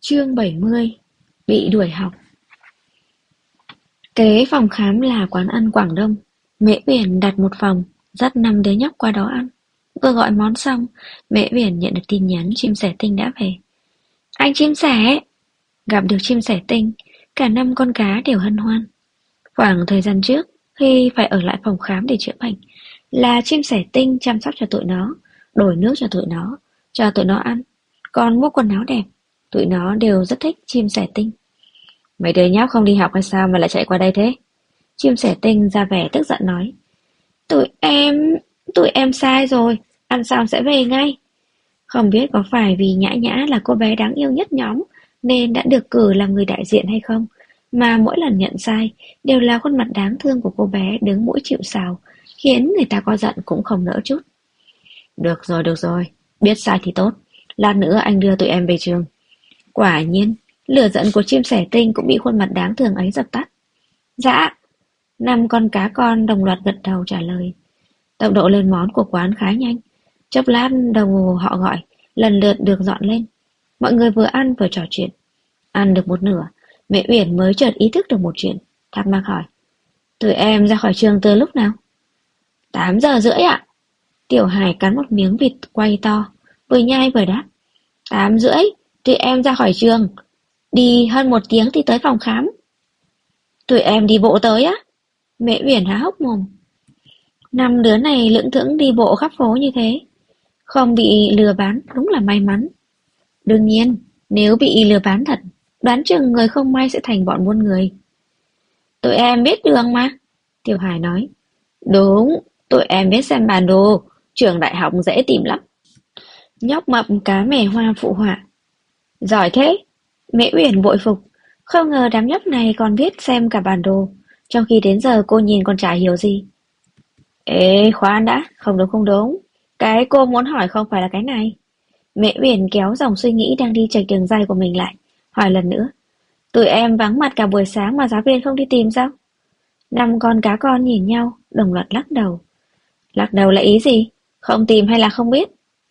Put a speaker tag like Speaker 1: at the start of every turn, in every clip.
Speaker 1: Chương 70. Bị đuổi học. Kế phòng khám là quán ăn Quảng Đông. Mễ Uyển đặt một phòng, dắt 5 đứa nhóc qua đó ăn. Vừa gọi món xong, Mễ Uyển nhận được tin nhắn chim sẻ tinh đã về. Anh chim sẻ! Gặp được chim sẻ tinh, cả 5 con cá đều hân hoan. Khoảng thời gian trước, khi phải ở lại phòng khám để chữa bệnh, là chim sẻ tinh chăm sóc cho tụi nó, đổi nước cho tụi nó ăn, còn mua quần áo đẹp. Tụi nó đều rất thích chim sẻ tinh. Mấy đứa nhóc không đi học hay sao mà lại chạy qua đây thế? Chim sẻ tinh ra vẻ tức giận nói. Tụi em... tụi em sai rồi, ăn xong sẽ về ngay. Không biết có phải vì Nhã Nhã là cô bé đáng yêu nhất nhóm nên đã được cử làm người đại diện hay không, mà mỗi lần nhận sai đều là khuôn mặt đáng thương của cô bé đứng mũi chịu sào, khiến người ta có giận cũng không nỡ chút. Được rồi, biết sai thì tốt. Lát nữa anh đưa tụi em về trường. Quả nhiên, lửa giận của chim sẻ tinh cũng bị khuôn mặt đáng thương ấy dập tắt. Dạ, 5 con cá con đồng loạt gật đầu trả lời. Tốc độ lên món của quán khá nhanh. Chốc lát đồng hồ họ gọi, lần lượt được dọn lên. Mọi người vừa ăn vừa trò chuyện. Ăn được một nửa, mẹ Uyển mới chợt ý thức được một chuyện, thắc mắc hỏi. Tụi em ra khỏi trường từ lúc nào? 8 giờ rưỡi ạ. Tiểu Hải cắn một miếng vịt quay to, vừa nhai vừa đáp. 8 rưỡi, tụi em ra khỏi trường. Đi hơn 1 tiếng thì tới phòng khám. Tụi em đi bộ tới á? Mẹ Uyển há hốc mồm. 5 đứa này lững thững đi bộ khắp phố như thế, không bị lừa bán đúng là may mắn. Đương nhiên, nếu bị lừa bán thật, đoán chừng người không may sẽ thành bọn buôn người. Tụi em biết đường mà, Tiểu Hải nói. Đúng, tụi em biết xem bản đồ, trường đại học dễ tìm lắm. Nhóc mập cá mè hoa phụ họa. Giỏi thế, Mễ Uyển bội phục, không ngờ đám nhóc này còn biết xem cả bản đồ, trong khi đến giờ cô nhìn còn chả hiểu gì. Ê, khoan đã, không đúng. Cái cô muốn hỏi không phải là cái này. Mễ Uyển kéo dòng suy nghĩ đang đi chệch đường ray của mình lại, hỏi lần nữa. Tụi em vắng mặt cả buổi sáng mà giáo viên không đi tìm sao? 5 con cá con nhìn nhau, đồng loạt lắc đầu. Lắc đầu là ý gì? Không tìm hay là không biết?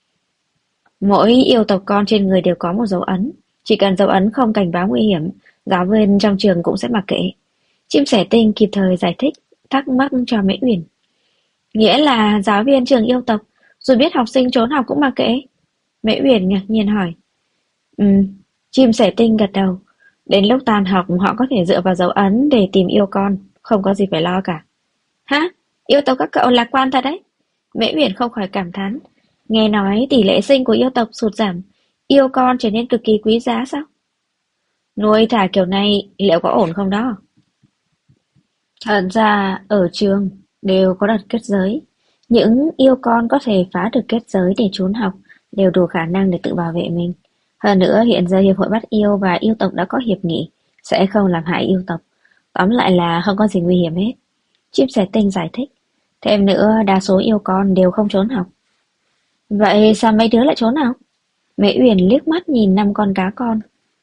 Speaker 1: Mỗi yêu tộc con trên người đều có một dấu ấn. Chỉ cần dấu ấn không cảnh báo nguy hiểm, giáo viên trong trường cũng sẽ mặc kệ. Chim sẻ tinh kịp thời giải thích, thắc mắc cho Mễ Uyển. Nghĩa là giáo viên trường yêu tộc, dù biết học sinh trốn học cũng mặc kệ. Mễ Uyển ngạc nhiên hỏi. Ừ, chim sẻ tinh gật đầu. Đến lúc tan học họ có thể dựa vào dấu ấn để tìm yêu con, không có gì phải lo cả. Hả? Yêu tộc các cậu lạc quan thật đấy. Mễ Uyển không khỏi cảm thán. Nghe nói tỷ lệ sinh của yêu tộc sụt giảm, yêu con trở nên cực kỳ quý giá sao? Nuôi thả kiểu này liệu có ổn không đó? Thật ra ở trường đều có đặt kết giới. Những yêu con có thể phá được kết giới để trốn học đều đủ khả năng để tự bảo vệ mình. Hơn nữa hiện giờ Hiệp hội Bắt Yêu và yêu tộc đã có hiệp nghị sẽ không làm hại yêu tộc. Tóm lại là không có gì nguy hiểm hết. Chim sẻ tinh giải thích. Thêm nữa đa số yêu con đều không trốn học. Vậy sao mấy đứa lại trốn học? Mễ Uyển liếc mắt nhìn 5 con cá con.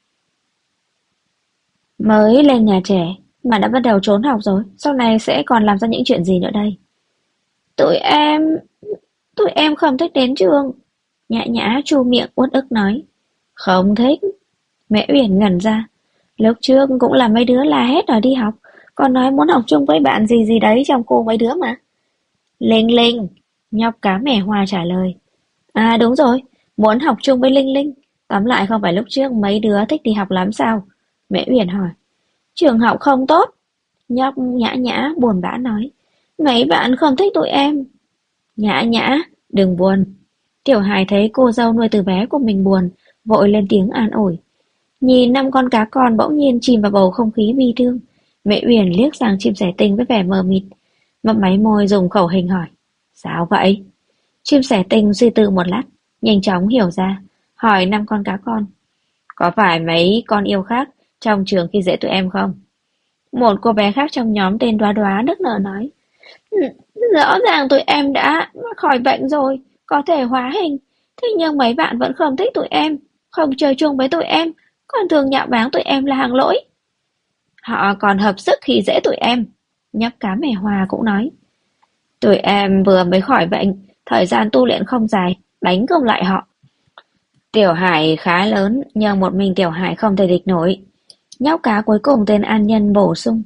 Speaker 1: Mới lên nhà trẻ mà đã bắt đầu trốn học rồi, sau này sẽ còn làm ra những chuyện gì nữa đây? Tụi em... tụi em không thích đến trường. Nhã Nhã chu miệng uất ức nói. Không thích. Mẹ Uyển ngẩn ra. Lúc trước cũng là mấy đứa la hét đòi đi học, còn nói muốn học chung với bạn gì gì đấy trong cô mấy đứa mà. Linh Linh, nhóc cá mè hoa trả lời. À đúng rồi, muốn học chung với Linh Linh. Tóm lại không phải lúc trước mấy đứa thích đi học lắm sao? Mẹ Uyển hỏi. Trường học không tốt. Nhóc Nhã Nhã buồn bã nói. Mấy bạn không thích tụi em. Nhã Nhã, đừng buồn. Tiểu Hải thấy cô dâu nuôi từ bé của mình buồn, vội lên tiếng an ủi. Nhìn 5 con cá con bỗng nhiên chìm vào bầu không khí bi thương. Mẹ Uyển liếc sang chim sẻ tinh với vẻ mờ mịt, mấp máy môi dùng khẩu hình hỏi. Sao vậy? Chim sẻ tinh suy tư một lát, nhanh chóng hiểu ra, hỏi 5 con cá con. Có phải mấy con yêu khác trong trường khi dễ tụi em không? Một cô bé khác trong nhóm tên Đoá Đoá nức nở nói. Rõ ràng tụi em đã khỏi bệnh rồi, có thể hóa hình. Thế nhưng mấy bạn vẫn không thích tụi em, không chơi chung với tụi em, còn thường nhạo báng tụi em là hàng lỗi. Họ còn hợp sức khi dễ tụi em. Nhóc cá mè hòa cũng nói. Tụi em vừa mới khỏi bệnh, thời gian tu luyện không dài, đánh không lại họ. Tiểu Hải khá lớn, nhưng một mình Tiểu Hải không thể địch nổi. Nhóc cá cuối cùng tên An Nhân bổ sung.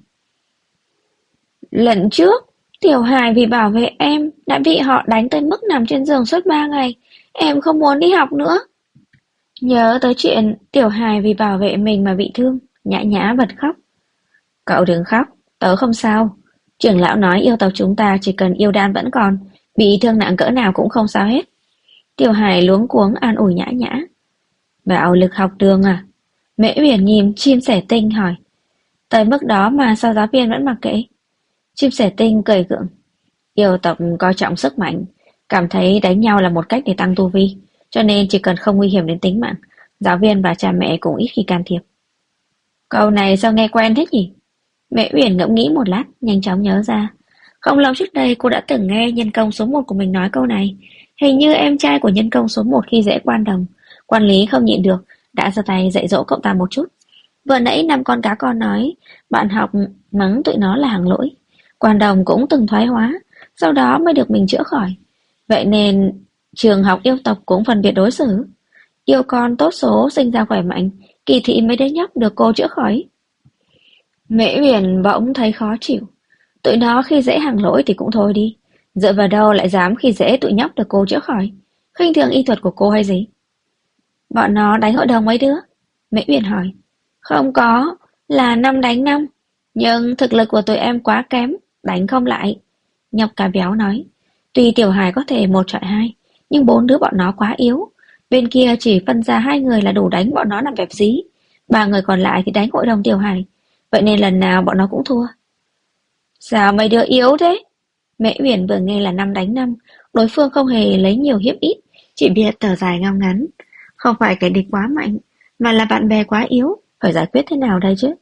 Speaker 1: Lần trước, Tiểu Hải vì bảo vệ em đã bị họ đánh tới mức nằm trên giường suốt 3 ngày. Em không muốn đi học nữa. Nhớ tới chuyện Tiểu Hải vì bảo vệ mình mà bị thương, Nhã Nhã bật khóc. Cậu đừng khóc, tớ không sao. Trưởng lão nói yêu tộc chúng ta chỉ cần yêu đan vẫn còn, bị thương nặng cỡ nào cũng không sao hết. Tiểu Hải luống cuống an ủi Nhã Nhã. Bạo lực học đường à? Mễ Uyển nhìn chim sẻ tinh hỏi. Tới mức đó mà sao giáo viên vẫn mặc kệ? Chim sẻ tinh cười gượng. Yêu tộc coi trọng sức mạnh, cảm thấy đánh nhau là một cách để tăng tu vi, cho nên chỉ cần không nguy hiểm đến tính mạng, giáo viên và cha mẹ cũng ít khi can thiệp. Câu này sao nghe quen thế nhỉ? Mẹ Uyển ngẫm nghĩ một lát, nhanh chóng nhớ ra. Không lâu trước đây cô đã từng nghe nhân công số 1 của mình nói câu này. Hình như em trai của nhân công số 1 khi dễ quan đồng, quản lý không nhịn được, đã ra tay dạy dỗ cậu ta một chút. Vừa nãy năm con cá con nói, bạn học mắng tụi nó là hàng lỗi. Quan đồng cũng từng thoái hóa, sau đó mới được mình chữa khỏi. Vậy nên trường học yêu tộc cũng phân biệt đối xử. Yêu con tốt số sinh ra khỏe mạnh, kỳ thị mấy đứa nhóc được cô chữa khỏi. Mễ Huyền bỗng thấy khó chịu. Tụi nó khi dễ hàng lỗi thì cũng thôi đi. Dựa vào đâu lại dám khi dễ tụi nhóc được cô chữa khỏi. Khinh thường y thuật của cô hay gì? Bọn nó đánh hội đồng mấy đứa? Mễ Huyền hỏi. Không có, là 5 đánh 5. Nhưng thực lực của tụi em quá kém, đánh không lại. Nhóc cá béo nói. Tuy Tiểu Hải có thể 1 chọi 2, nhưng 4 đứa bọn nó quá yếu. Bên kia chỉ phân ra 2 người là đủ đánh bọn nó làm bẹp dí. 3 người còn lại thì đánh hội đồng Tiểu Hải. Vậy nên lần nào bọn nó cũng thua. Sao mấy đứa yếu thế? Mễ Uyển vừa nghe là 5 đánh 5, đối phương không hề lấy nhiều hiếp ít, chỉ biết thở dài ngao ngắn. Không phải kẻ địch quá mạnh, mà là bạn bè quá yếu, phải giải quyết thế nào đây chứ?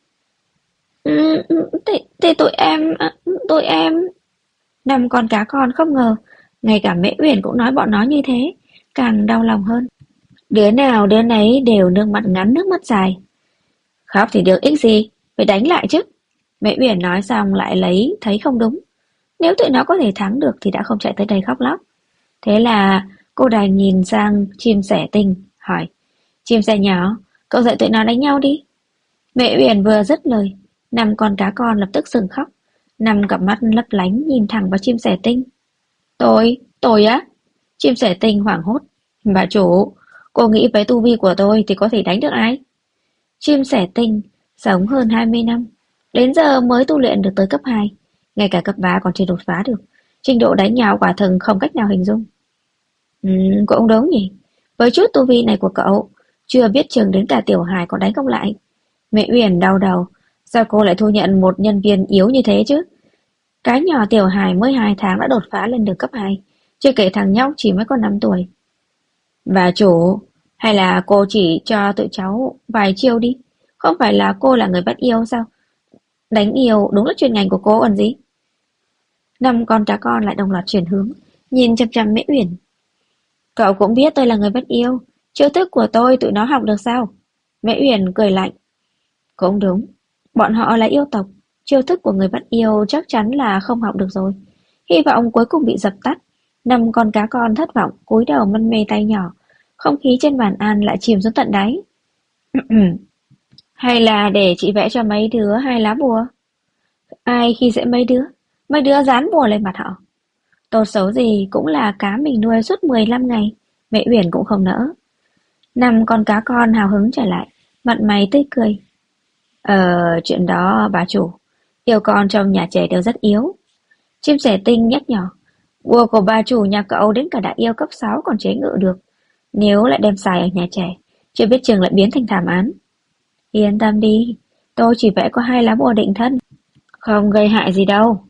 Speaker 1: Thì tụi em... Năm con cá con không ngờ, ngay cả Mễ Uyển cũng nói bọn nó như thế, càng đau lòng hơn. Đứa nào đứa nấy đều nước mắt ngắn nước mắt dài. Khóc thì được ích gì, phải đánh lại chứ. Mễ Uyển nói xong lại thấy không đúng. Nếu tụi nó có thể thắng được thì đã không chạy tới đây khóc lóc. Thế là cô đành nhìn sang chim sẻ tinh, hỏi. Chim sẻ nhỏ, cậu dạy tụi nó đánh nhau đi. Mẹ Uyển vừa dứt lời, 5 con cá con lập tức dừng khóc. 5 cặp mắt lấp lánh nhìn thẳng vào chim sẻ tinh. Tôi á? Chim sẻ tinh hoảng hốt. Bà chủ, cô nghĩ với tu vi của tôi thì có thể đánh được ai? Chim sẻ tinh sống hơn 20 năm, đến giờ mới tu luyện được tới cấp 2, ngay cả cấp 3 còn chưa đột phá được. Trình độ đánh nhau quả thực không cách nào hình dung. Cũng đúng nhỉ. Với chút tu vi này của cậu, chưa biết chừng đến cả Tiểu Hải còn đánh không lại. Mẹ Uyển đau đầu, sao cô lại thu nhận một nhân viên yếu như thế chứ? Cái nhỏ Tiểu Hải mới 2 tháng đã đột phá lên được cấp 2, chưa kể thằng nhóc chỉ mới có 5 tuổi. Bà chủ, hay là cô chỉ cho tụi cháu vài chiêu đi? Không phải là cô là người bắt yêu sao? Đánh yêu đúng là chuyên ngành của cô còn gì? 5 con cá con lại đồng loạt chuyển hướng, nhìn chằm chằm Mễ Uyển. Cậu cũng biết tôi là người bắt yêu, chiêu thức của tôi tụi nó học được sao? Mễ Uyển cười lạnh. Cũng đúng, bọn họ là yêu tộc, chiêu thức của người bắt yêu chắc chắn là không học được rồi. Hy vọng cuối cùng bị dập tắt. 5 con cá con thất vọng cúi đầu mân mê tay nhỏ, không khí trên bàn ăn lại chìm xuống tận đáy. Hay là để chị vẽ cho mấy đứa 2 lá bùa? Ai khi dễ mấy đứa dán bùa lên mặt họ. Tốt xấu gì cũng là cá mình nuôi suốt 15 ngày, Mẹ Uyển cũng không nỡ. 5 con cá con hào hứng trở lại, mặt mày tươi cười. Chuyện đó bà chủ, yêu con trong nhà trẻ đều rất yếu. Chim sẻ tinh nhắc nhỏ, bùa của bà chủ nhà cậu đến cả đại yêu cấp 6 còn chế ngự được. Nếu lại đem xài ở nhà trẻ, chưa biết chừng lại biến thành thảm án. Yên tâm đi, tôi chỉ vẽ có 2 lá bùa định thân, không gây hại gì đâu.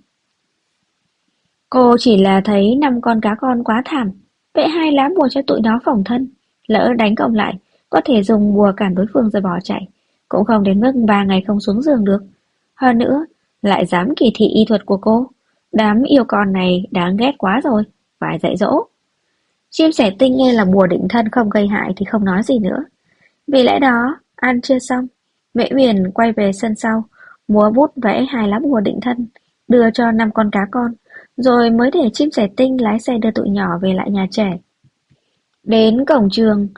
Speaker 1: Cô chỉ là thấy 5 con cá con quá thảm, vẽ 2 lá bùa cho tụi nó phòng thân. Lỡ đánh cộng lại, có thể dùng bùa cản đối phương rồi bỏ chạy, cũng không đến mức 3 ngày không xuống giường được. Hơn nữa, lại dám kỳ thị y thuật của cô. Đám yêu con này đáng ghét quá rồi, phải dạy dỗ. Chim sẻ tinh nghe là bùa định thân không gây hại thì không nói gì nữa. Vì lẽ đó, ăn chưa xong, Mễ Huyền quay về sân sau, múa bút vẽ 2 lá bùa định thân, đưa cho 5 con cá con, rồi mới để chim sẻ tinh lái xe đưa tụi nhỏ về lại nhà trẻ. Đến cổng trường,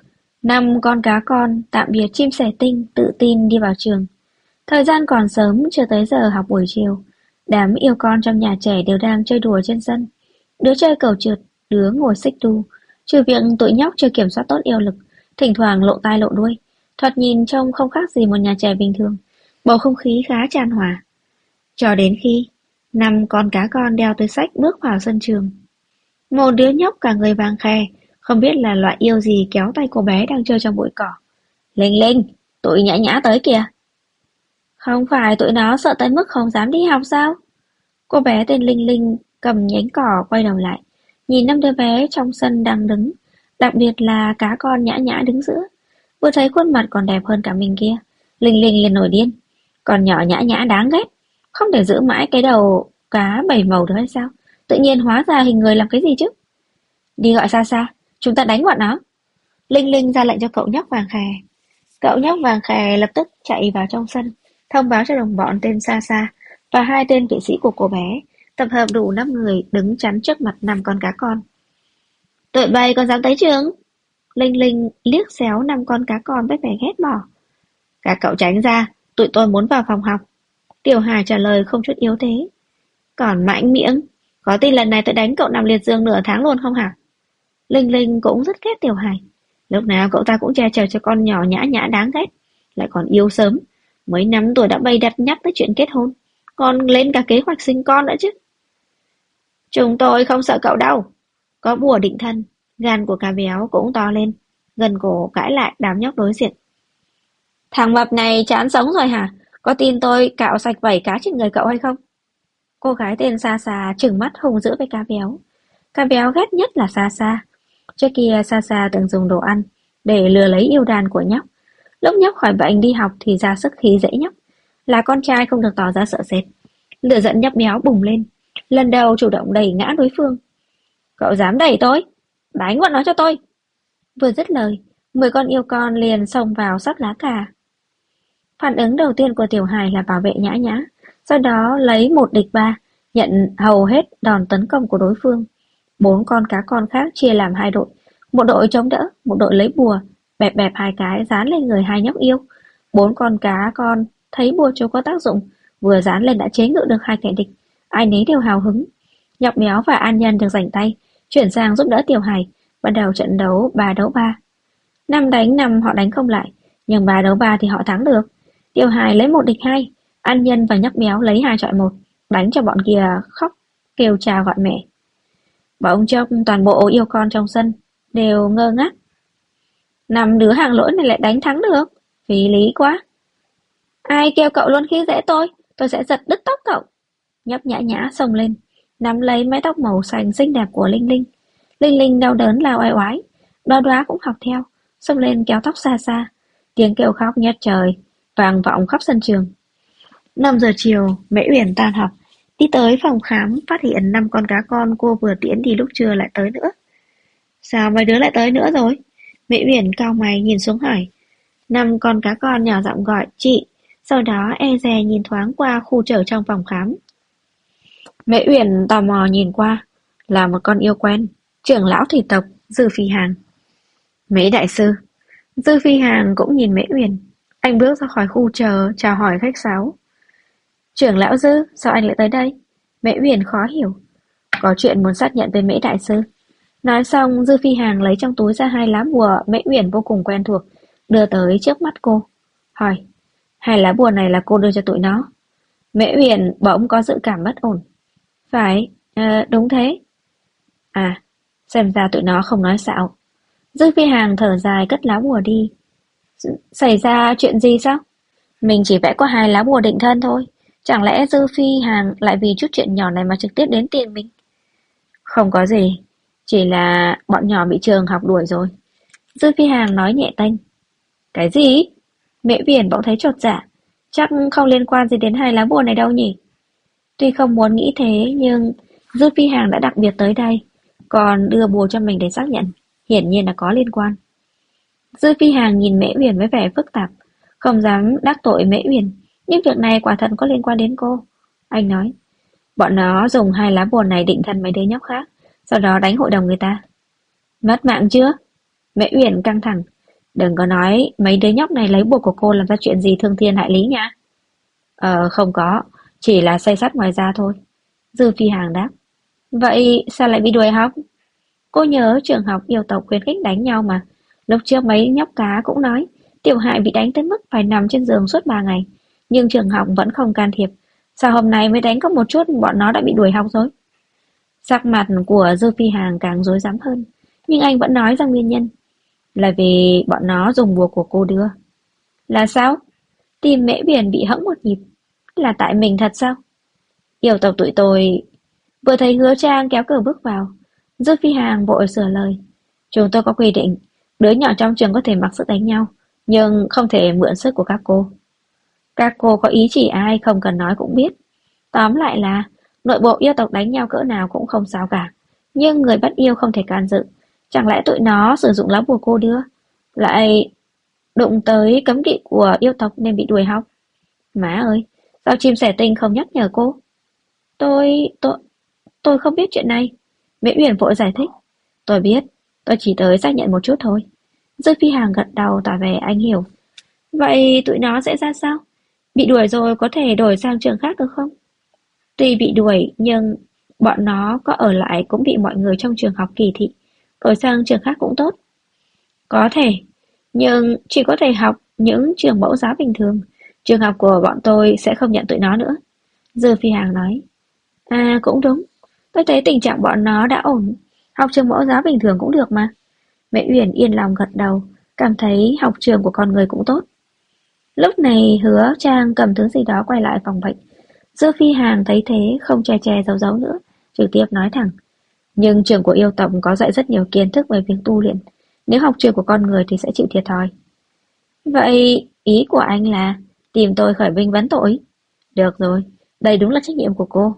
Speaker 1: Năm con cá con tạm biệt chim sẻ tinh tự tin đi vào trường. Thời gian còn sớm chưa tới giờ học buổi chiều. Đám yêu con trong nhà trẻ đều đang chơi đùa trên sân. Đứa chơi cầu trượt, đứa ngồi xích đu. Trừ việc tụi nhóc chưa kiểm soát tốt yêu lực, thỉnh thoảng lộ tai lộ đuôi. Thoạt nhìn trông không khác gì một nhà trẻ bình thường. Bầu không khí khá chan hòa. Cho đến khi năm con cá con đeo túi xách bước vào sân trường. Một đứa nhóc cả người vàng khè, không biết là loại yêu gì kéo tay cô bé đang chơi trong bụi cỏ. Linh Linh, tụi Nhã Nhã tới kìa. Không phải tụi nó sợ tới mức không dám đi học sao? Cô bé tên Linh Linh cầm nhánh cỏ quay đầu lại, nhìn năm đứa bé trong sân đang đứng, đặc biệt là cá con Nhã Nhã đứng giữa. Vừa thấy khuôn mặt còn đẹp hơn cả mình kia, Linh Linh liền nổi điên. Còn nhỏ Nhã Nhã đáng ghét, không thể giữ mãi cái đầu cá bảy màu được hay sao? Tự nhiên hóa ra hình người làm cái gì chứ? Đi gọi Sa Sa, chúng ta đánh bọn nó. Linh Linh ra lệnh cho cậu nhóc vàng khè. Cậu nhóc vàng khè lập tức chạy vào trong sân, thông báo cho đồng bọn tên Sa Sa và hai tên vệ sĩ của cô bé, tập hợp đủ 5 người đứng chắn trước mặt 5 con cá con. Tụi bay còn dám tới trường? Linh Linh liếc xéo 5 con cá con với vẻ ghét bỏ. Các cậu tránh ra, tụi tôi muốn vào phòng học. Tiểu Hải trả lời không chút yếu thế. Còn mạnh miệng, có tin lần này tôi đánh cậu nằm liệt giường nửa tháng luôn không hả? Linh Linh cũng rất ghét Tiểu Hải. Lúc nào cậu ta cũng che chở cho con nhỏ Nhã Nhã đáng ghét, lại còn yêu sớm. Mấy năm tuổi đã bày đặt nhắc tới chuyện kết hôn, còn lên cả kế hoạch sinh con nữa chứ. Chúng tôi không sợ cậu đâu. Có bùa định thân, gan của cá béo cũng to lên, gần cổ cãi lại đám nhóc đối diện. Thằng mập này chán sống rồi hả? Có tin tôi cạo sạch vảy cá trên người cậu hay không? Cô gái tên Sa Sa trừng mắt hung dữ với cá béo. Cá béo ghét nhất là Sa Sa. Trước kia Sa Sa từng dùng đồ ăn để lừa lấy yêu đàn của nhóc. Lúc nhóc khỏi bệnh đi học thì ra sức khí dễ nhóc. Là con trai không được tỏ ra sợ sệt. Lửa giận nhóc béo bùng lên. Lần đầu chủ động đẩy ngã đối phương. Cậu dám đẩy tôi? Đánh bọn nó cho tôi. Vừa dứt lời, 10 con yêu con liền xông vào sắp lá cà. Phản ứng đầu tiên của Tiểu Hải là bảo vệ Nhã Nhã. Sau đó lấy 1 địch 3, nhận hầu hết đòn tấn công của đối phương. 4 con cá con khác chia làm 2 đội. Một đội chống đỡ, một đội lấy bùa, bẹp bẹp 2 cái dán lên người hai nhóc yêu. 4 con cá con thấy bùa chú có tác dụng, vừa dán lên đã chế ngự được 2 kẻ địch. Ai nấy đều hào hứng. Nhóc béo và An Nhân được rảnh tay, chuyển sang giúp đỡ Tiểu Hải, bắt đầu trận đấu 3 đấu 3. 5 đánh 5 họ đánh không lại, nhưng 3 đấu 3 thì họ thắng được. Tiểu Hải lấy 1 địch 2, An Nhân và nhóc béo lấy 2 chọi 1, đánh cho bọn kia khóc kêu cha gọi mẹ. Bỗng chốc toàn bộ yêu con trong sân đều ngơ ngác. 5 đứa hàng lỗi này lại đánh thắng được, phí lý quá. Ai kêu cậu luôn khi dễ tôi sẽ giật đứt tóc cậu. Nhóc Nhã Nhã xông lên, nắm lấy mái tóc màu xanh xinh đẹp của Linh Linh. Linh Linh đau đớn lao oai oái, Đoá Đoá cũng học theo, xông lên kéo tóc Sa Sa. Tiếng kêu khóc nhất trời vang vọng khắp sân trường. 5 giờ chiều, Mễ Uyển tan học, đi tới phòng khám, phát hiện 5 con cá con cô vừa tiễn đi lúc trưa lại tới nữa. Sao mấy đứa lại tới nữa rồi? Mễ Uyển cau mày nhìn xuống hỏi. 5 con cá con nhỏ giọng gọi chị, sau đó e dè nhìn thoáng qua khu chợ trong phòng khám. Mễ Uyển tò mò nhìn qua, là một con yêu quen, trưởng lão thủy tộc Dư Phi Hàng. Mễ đại sư. Dư Phi Hàng cũng nhìn Mễ Uyển. Anh bước ra khỏi khu chờ chào hỏi khách sáo. Trưởng lão Dư, sao anh lại tới đây? Mễ Uyển khó hiểu. Có chuyện muốn xác nhận với Mễ đại sư. Nói xong, Dư Phi Hàng lấy trong túi ra 2 lá bùa Mễ Uyển vô cùng quen thuộc, đưa tới trước mắt cô. Hỏi, 2 lá bùa này là cô đưa cho tụi nó? Mễ Uyển bỗng có dự cảm bất ổn. Phải, đúng thế. À, xem ra tụi nó không nói xạo. Dư Phi Hàng thở dài cất lá bùa đi. Xảy ra chuyện gì sao? Mình chỉ vẽ có 2 lá bùa định thân thôi. Chẳng lẽ Dư Phi Hàng lại vì chút chuyện nhỏ này mà trực tiếp đến tìm mình? Không có gì, chỉ là bọn nhỏ bị trường học đuổi rồi. Dư Phi Hàng nói nhẹ tênh. Cái gì? Mễ Uyển bỗng thấy chột dạ. Chắc không liên quan gì đến 2 lá bùa này đâu nhỉ? Tuy không muốn nghĩ thế nhưng Dư Phi Hàng đã đặc biệt tới đây, còn đưa bùa cho mình để xác nhận, hiển nhiên là có liên quan. Dư Phi Hàng nhìn Mễ Uyển với vẻ phức tạp, không dám đắc tội Mễ Uyển, nhưng việc này quả thật có liên quan đến cô. Anh nói, bọn nó dùng 2 lá bùa này định thân mấy đứa nhóc khác, sau đó đánh hội đồng người ta. Mất mạng chưa? Mễ Uyển căng thẳng. Đừng có nói mấy đứa nhóc này lấy bùa của cô làm ra chuyện gì thương thiên hại lý nha. Không có, chỉ là xây xát ngoài ra thôi. Dư Phi Hàng đáp. Vậy sao lại bị đuổi học? Cô nhớ trường học yêu tộc khuyến khích đánh nhau mà. Lúc trước mấy nhóc cá cũng nói, Tiểu Hại bị đánh tới mức phải nằm trên giường suốt 3 ngày. Nhưng trường học vẫn không can thiệp. Sao hôm nay mới đánh có một chút bọn nó đã bị đuổi học rồi? Sắc mặt của Dư Phi Hàng càng rối rắm hơn. Nhưng anh vẫn nói ra nguyên nhân. Là vì bọn nó dùng bùa của cô đưa. Là sao? Tim Mễ Biển bị hẫng một nhịp. Là tại mình thật sao? Yêu tộc tụi tôi. Vừa thấy Hứa Trang kéo cửa bước vào, Dư Phi Hàng vội sửa lời. Chúng tôi có quy định, đứa nhỏ trong trường có thể mặc sức đánh nhau, nhưng không thể mượn sức của các cô. Các cô có ý chỉ ai không cần nói cũng biết. Tóm lại là, nội bộ yêu tộc đánh nhau cỡ nào cũng không sao cả. Nhưng người bắt yêu không thể can dự. Chẳng lẽ tụi nó sử dụng lá bùa cô đưa, lại đụng tới cấm kỵ của yêu tộc nên bị đuổi học? Má ơi, sao chim sẻ tinh không nhắc nhở cô? Tôi, tôi, tôi không biết chuyện này. Mễ Uyển vội giải thích. Tôi biết, tôi chỉ tới xác nhận một chút thôi. Dư Phi Hàng gật đầu tỏ vẻ anh hiểu. Vậy tụi nó sẽ ra sao? Bị đuổi rồi có thể đổi sang trường khác được không? Tuy bị đuổi nhưng bọn nó có ở lại cũng bị mọi người trong trường học kỳ thị. Đổi sang trường khác cũng tốt. Có thể, nhưng chỉ có thể học những trường mẫu giáo bình thường. Trường học của bọn tôi sẽ không nhận tụi nó nữa. Dư Phi Hàng nói. À cũng đúng, tôi thấy tình trạng bọn nó đã ổn. Học trường mẫu giáo bình thường cũng được mà. Mẹ Uyển yên lòng gật đầu, cảm thấy học trường của con người cũng tốt. Lúc này Hứa Trang cầm thứ gì đó quay lại phòng bệnh. Dư Phi Hàng thấy thế không che che giấu giấu nữa, trực tiếp nói thẳng. Nhưng trường của yêu tộc có dạy rất nhiều kiến thức về việc tu luyện. Nếu học trường của con người thì sẽ chịu thiệt thòi. Vậy ý của anh là tìm tôi khởi binh vấn tội? Được rồi, đây đúng là trách nhiệm của cô.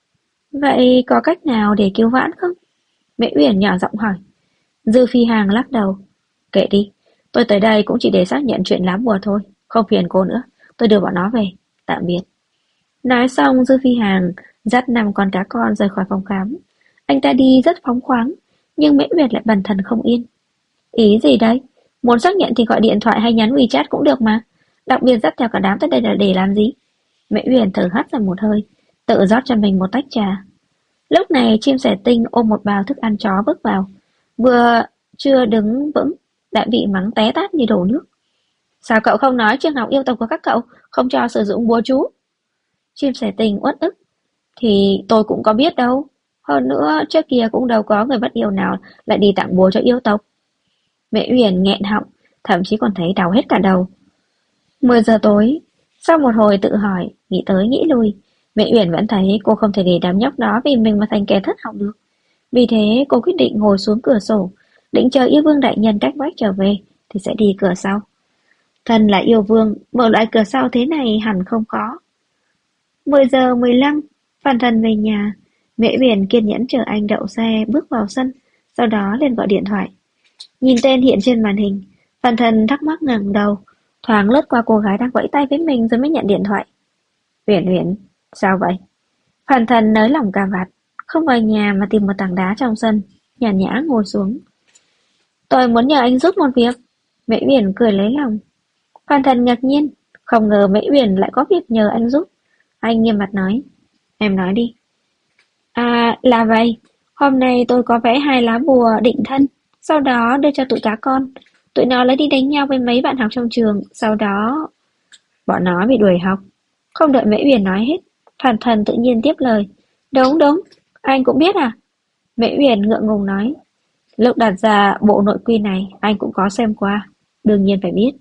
Speaker 1: Vậy có cách nào để cứu vãn không? Mẹ Uyển nhỏ giọng hỏi. Dư Phi Hàng lắc đầu. Kệ đi, tôi tới đây cũng chỉ để xác nhận chuyện lá bùa thôi, không phiền cô nữa. Tôi đưa bọn nó về. Tạm biệt. Nói xong Dư Phi Hàng dắt 5 con cá con rời khỏi phòng khám. Anh ta đi rất phóng khoáng, nhưng Mễ Uyển lại bần thần không yên. Ý gì đấy? Muốn xác nhận thì gọi điện thoại hay nhắn WeChat cũng được mà. Đặc biệt dắt theo cả đám tới đây là để làm gì? Mễ Uyển thở hắt ra một hơi, tự rót cho mình một tách trà. Lúc này chim sẻ tinh ôm một bao thức ăn chó bước vào. Vừa chưa đứng vững đã bị mắng té tát như đổ nước. Sao cậu không nói trường học yêu tộc của các cậu không cho sử dụng bùa chú? Chim sẻ tinh uất ức. Thì tôi cũng có biết đâu. Hơn nữa trước kia cũng đâu có người bất yêu nào lại đi tặng bùa cho yêu tộc. Mẹ Uyển nghẹn họng, thậm chí còn thấy đau hết cả đầu. 10 giờ tối, sau một hồi tự hỏi, nghĩ tới nghĩ lui, mẹ Uyển vẫn thấy cô không thể để đám nhóc đó vì mình mà thành kẻ thất học được. Vì thế cô quyết định ngồi xuống cửa sổ, định chờ yêu vương đại nhân cách vách trở về thì sẽ đi cửa sau. Thân là yêu vương, mở loại cửa sau thế này hẳn không khó. 10 giờ 15, Phan Thần về nhà. Mẹ Uyển kiên nhẫn chờ anh đậu xe bước vào sân, sau đó lên gọi điện thoại. Nhìn tên hiện trên màn hình, Phan Thần thắc mắc ngẩng đầu, thoáng lướt qua cô gái đang vẫy tay với mình rồi mới nhận điện thoại. Uyển Uyển, sao vậy? Phan Thần nới lỏng cà vạt, không vào nhà mà tìm một tảng đá trong sân, nhàn nhã ngồi xuống. Tôi muốn nhờ anh giúp một việc. Mễ Uyển cười lấy lòng. Phan Thần ngạc nhiên, không ngờ Mễ Uyển lại có việc nhờ anh giúp. Anh nghiêm mặt nói, em nói đi. À, là vậy, hôm nay tôi có vẽ 2 lá bùa định thân, sau đó đưa cho tụi cá con. Tụi nó lấy đi đánh nhau với mấy bạn học trong trường, sau đó bọn nó bị đuổi học. Không đợi Mễ Uyển nói hết, Phan Thần tự nhiên tiếp lời. Đúng đúng, anh cũng biết à? Mễ Uyển ngượng ngùng nói. Lúc đặt ra bộ nội quy này anh cũng có xem qua, đương nhiên phải biết.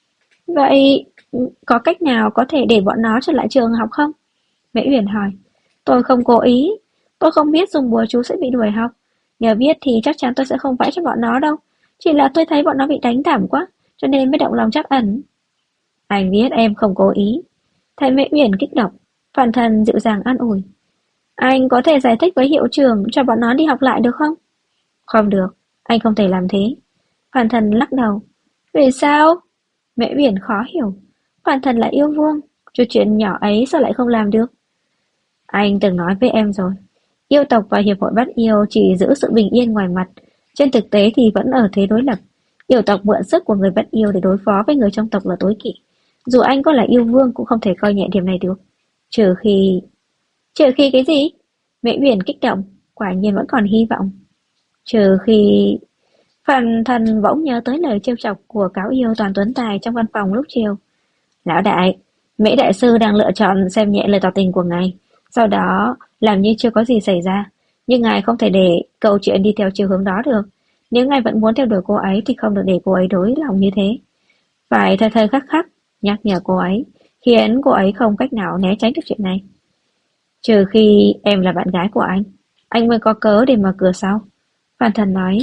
Speaker 1: Vậy có cách nào có thể để bọn nó trở lại trường học không? Mễ Uyển hỏi. Tôi không cố ý, tôi không biết dùng bùa chú sẽ bị đuổi học. Nhờ biết thì chắc chắn tôi sẽ không vẽ cho bọn nó đâu. Chỉ là tôi thấy bọn nó bị đánh thảm quá, cho nên mới động lòng trắc ẩn. Anh biết em không cố ý. Thấy Mễ Uyển kích động, Phan Thần dịu dàng an ủi. Anh có thể giải thích với hiệu trưởng cho bọn nó đi học lại được không? Không được, anh không thể làm thế. Phan Thần lắc đầu. Vì sao? Mễ Uyển khó hiểu. Phan Thần là yêu vương, cho chuyện nhỏ ấy sao lại không làm được? Anh từng nói với em rồi, yêu tộc và hiệp hội bắt yêu chỉ giữ sự bình yên ngoài mặt, trên thực tế thì vẫn ở thế đối lập. Yêu tộc mượn sức của người bất yêu để đối phó với người trong tộc là tối kỵ. Dù anh có là yêu vương cũng không thể coi nhẹ điểm này được. Trừ khi... Trừ khi cái gì? Mễ Huyền kích động, quả nhiên vẫn còn hy vọng. Trừ khi... Phần thần bỗng nhớ tới lời trêu chọc của cáo yêu Toàn Tuấn Tài trong văn phòng lúc chiều. Lão đại, Mễ đại sư đang lựa chọn xem nhẹ lời tỏ tình của ngài, sau đó làm như chưa có gì xảy ra. Nhưng ngài không thể để câu chuyện đi theo chiều hướng đó được. Nếu ngài vẫn muốn theo đuổi cô ấy thì không được để cô ấy đối lòng như thế. Phải thời thời khắc khắc nhắc nhở cô ấy, khiến cô ấy không cách nào né tránh được chuyện này. Trừ khi em là bạn gái của anh mới có cớ để mở cửa sau. Phan Thần nói,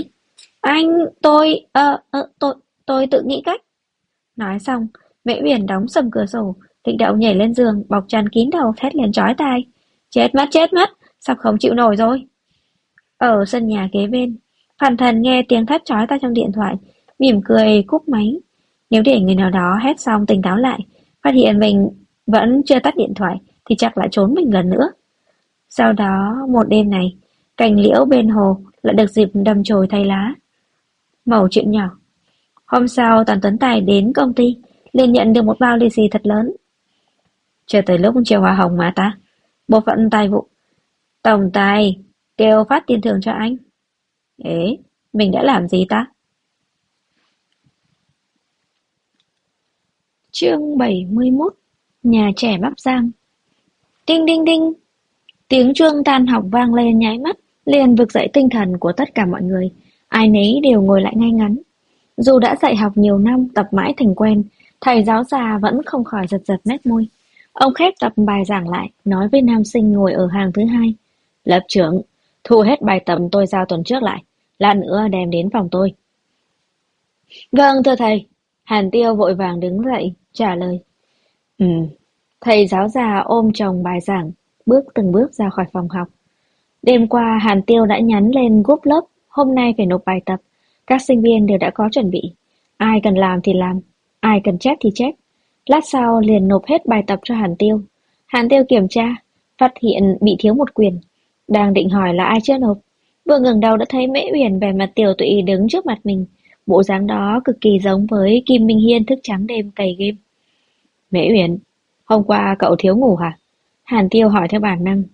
Speaker 1: tôi tự nghĩ cách. Nói xong, Mễ Uyển đóng sầm cửa sổ, kích động nhảy lên giường, bọc chăn kín đầu, thét lên chói tai. Chết mất, sắp không chịu nổi rồi. Ở sân nhà kế bên, Phan Thần nghe tiếng thét chói tai trong điện thoại, mỉm cười cúp máy. Nếu để người nào đó hét xong tỉnh táo lại, phát hiện mình vẫn chưa tắt điện thoại, thì chắc lại trốn mình lần nữa. Sau đó, một đêm này, cành liễu bên hồ lại được dịp đâm chồi thay lá. Mẩu chuyện nhỏ. Hôm sau Toàn Tuấn Tài đến công ty, liền nhận được một bao lì xì thật lớn. Chưa tới lúc chiều hoa hồng mà ta. Bộ phận tài vụ. Tổng tài, kêu phát tiền thưởng cho anh. Ế, mình đã làm gì ta? Chương 71. Nhà trẻ Bắc Giang. Đinh đinh đinh. Tiếng chuông tan học vang lên nháy mắt, liền vực dậy tinh thần của tất cả mọi người. Ai nấy đều ngồi lại ngay ngắn. Dù đã dạy học nhiều năm, tập mãi thành quen, thầy giáo già vẫn không khỏi giật giật nét môi. Ông khép tập bài giảng lại, nói với nam sinh ngồi ở hàng thứ hai. Lớp trưởng, thu hết bài tập tôi giao tuần trước lại, lát nữa đem đến phòng tôi. Vâng, thưa thầy. Hàn Tiêu vội vàng đứng dậy, trả lời. Ừ. Thầy giáo già ôm chồng bài giảng, bước từng bước ra khỏi phòng học. Đêm qua Hàn Tiêu đã nhắn lên group lớp, hôm nay phải nộp bài tập. Các sinh viên đều đã có chuẩn bị. Ai cần làm thì làm, ai cần chép thì chép. Lát sau liền nộp hết bài tập cho Hàn Tiêu. Hàn Tiêu kiểm tra, phát hiện bị thiếu một quyền. Đang định hỏi là ai chưa nộp. Vừa ngẩng đầu đã thấy Mễ Uyển vẻ mặt tiều tụy đứng trước mặt mình. Bộ dáng đó cực kỳ giống với Kim Minh Hiên thức trắng đêm cày game. Mễ Uyển, hôm qua cậu thiếu ngủ hả? Hàn Tiêu hỏi theo bản năng.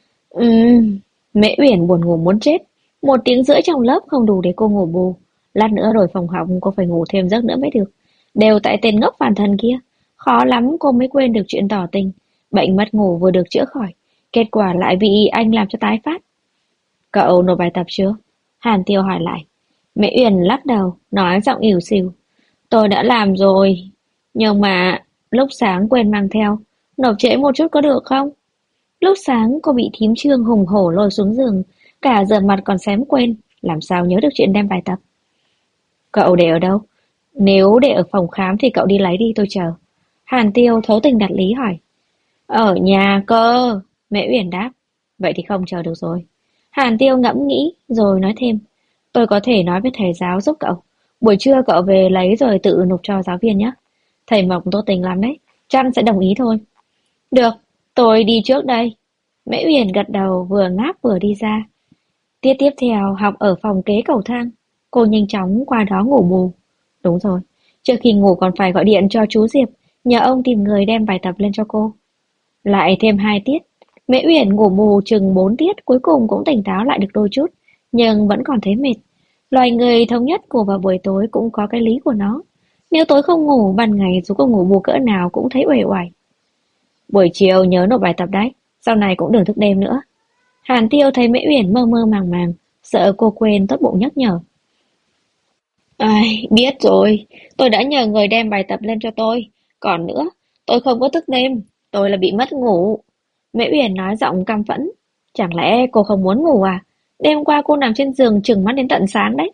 Speaker 1: Mễ Uyển buồn ngủ muốn chết. 1 tiếng rưỡi trong lớp không đủ để cô ngủ bù. Lát nữa rồi phòng học cô phải ngủ thêm giấc nữa mới được. Đều tại tên ngốc phản thần kia. Khó lắm cô mới quên được chuyện tỏ tình. Bệnh mất ngủ vừa được chữa khỏi. Kết quả lại bị anh làm cho tái phát. Cậu nộp bài tập chưa? Hàn Tiêu hỏi lại. Mễ Uyển lắc đầu, nói giọng ỉu xìu. Tôi đã làm rồi. Nhưng mà lúc sáng quên mang theo. Nộp trễ một chút có được không? Lúc sáng cô bị thím Trương hùng hổ lôi xuống giường. Cả giờ mặt còn xém quên. Làm sao nhớ được chuyện đem bài tập? Cậu để ở đâu? Nếu để ở phòng khám thì cậu đi lấy đi, tôi chờ. Hàn Tiêu thấu tình đạt lý hỏi. Ở nhà cơ. Mễ Uyển đáp. Vậy thì không chờ được rồi. Hàn Tiêu ngẫm nghĩ rồi nói thêm. Tôi có thể nói với thầy giáo giúp cậu. Buổi trưa cậu về lấy rồi tự nộp cho giáo viên nhé. Thầy Mộc tốt tình lắm đấy. Chắc sẽ đồng ý thôi. Được, tôi đi trước đây. Mễ Uyển gật đầu vừa ngáp vừa đi ra. Tiết tiếp theo học ở phòng kế cầu thang. Cô nhanh chóng qua đó ngủ bù. Đúng rồi, trước khi ngủ còn phải gọi điện cho chú Diệp, nhờ ông tìm người đem bài tập lên cho cô. Lại thêm 2 tiết. Mễ Uyển ngủ bù chừng 4 tiết, cuối cùng cũng tỉnh táo lại được đôi chút, nhưng vẫn còn thấy mệt. Loài người thống nhất ngủ vào buổi tối cũng có cái lý của nó. Nếu tối không ngủ, ban ngày dù có ngủ bù cỡ nào cũng thấy uể oải. Buổi chiều nhớ nộp bài tập đấy, sau này cũng đừng thức đêm nữa. Hàn Tiêu thấy Mễ Uyển mơ mơ màng màng, sợ cô quên tốt bụng nhắc nhở. Ai, biết rồi, tôi đã nhờ người đem bài tập lên cho tôi. Còn nữa, tôi không có thức đêm, tôi là bị mất ngủ. Mễ Uyển nói giọng căm phẫn. Chẳng lẽ cô không muốn ngủ à? Đêm qua cô nằm trên giường trừng mắt đến tận sáng đấy.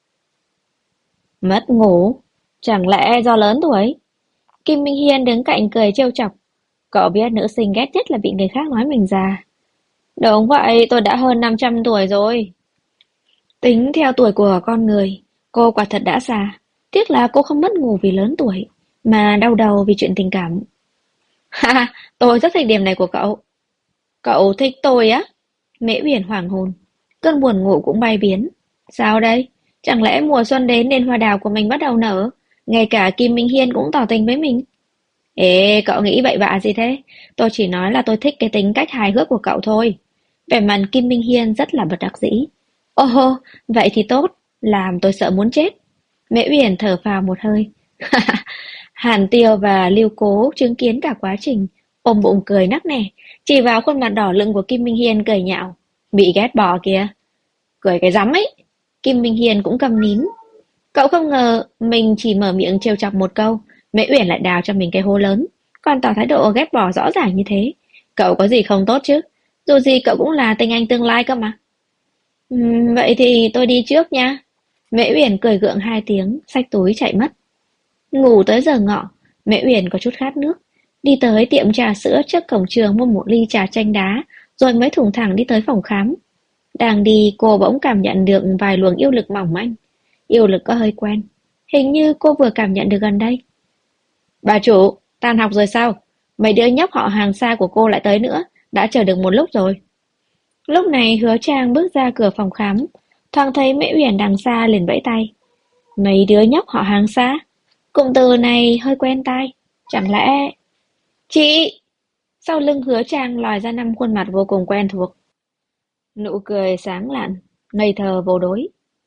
Speaker 1: Mất ngủ? Chẳng lẽ do lớn tuổi? Kim Minh Hiên đứng cạnh cười trêu chọc. Cậu biết nữ sinh ghét nhất là bị người khác nói mình già. Đúng vậy, tôi đã hơn 500 tuổi rồi. Tính theo tuổi của con người, cô quả thật đã già. Tiếc là cô không mất ngủ vì lớn tuổi, mà đau đầu vì chuyện tình cảm. Ha, tôi rất thích điểm này của cậu. Cậu thích tôi á? Mễ Uyển hoảng hồn. Cơn buồn ngủ cũng bay biến. Sao đây? Chẳng lẽ mùa xuân đến nên hoa đào của mình bắt đầu nở? Ngay cả Kim Minh Hiên cũng tỏ tình với mình. Ê, cậu nghĩ bậy bạ gì thế? Tôi chỉ nói là tôi thích cái tính cách hài hước của cậu thôi. Vẻ mặt Kim Minh Hiên rất là bất đắc dĩ. Ô hô, vậy thì tốt, làm tôi sợ muốn chết. Mễ Uyển thở phào một hơi. Hàn Tiêu và Lưu Cố chứng kiến cả quá trình, ôm bụng cười nắc nẻ, chỉ vào khuôn mặt đỏ lựng của Kim Minh Hiên cười nhạo. Bị ghét bỏ kìa. Cười cái rắm ấy. Kim Minh Hiên cũng câm nín. Cậu không ngờ mình chỉ mở miệng trêu chọc một câu, Mễ Uyển lại đào cho mình cái hố lớn, còn tỏ thái độ ghét bỏ rõ ràng như thế. Cậu có gì không tốt chứ? Dù gì cậu cũng là tình anh tương lai cơ mà. Vậy thì tôi đi trước nha. Mễ Uyển cười gượng hai tiếng, xách túi chạy mất. Ngủ tới giờ ngọ, Mễ Uyển có chút khát nước, đi tới tiệm trà sữa trước cổng trường mua một ly trà chanh đá, rồi mới thủng thẳng đi tới phòng khám. Đang đi, cô bỗng cảm nhận được vài luồng yêu lực mỏng manh. Yêu lực có hơi quen, hình như cô vừa cảm nhận được gần đây. Bà chủ, tan học rồi sao? Mấy đứa nhóc họ hàng xa của cô lại tới nữa, đã chờ được một lúc rồi. Lúc này Hứa Trang bước ra cửa phòng khám, thoáng thấy Mễ Uyển đằng xa liền vẫy tay. Mấy đứa nhóc họ hàng xa? Cụm từ này hơi quen tai, chẳng lẽ... Chị! Sau lưng Hứa Trang lòi ra năm khuôn mặt vô cùng quen thuộc. Nụ cười sáng lạn, ngây thơ vô đối.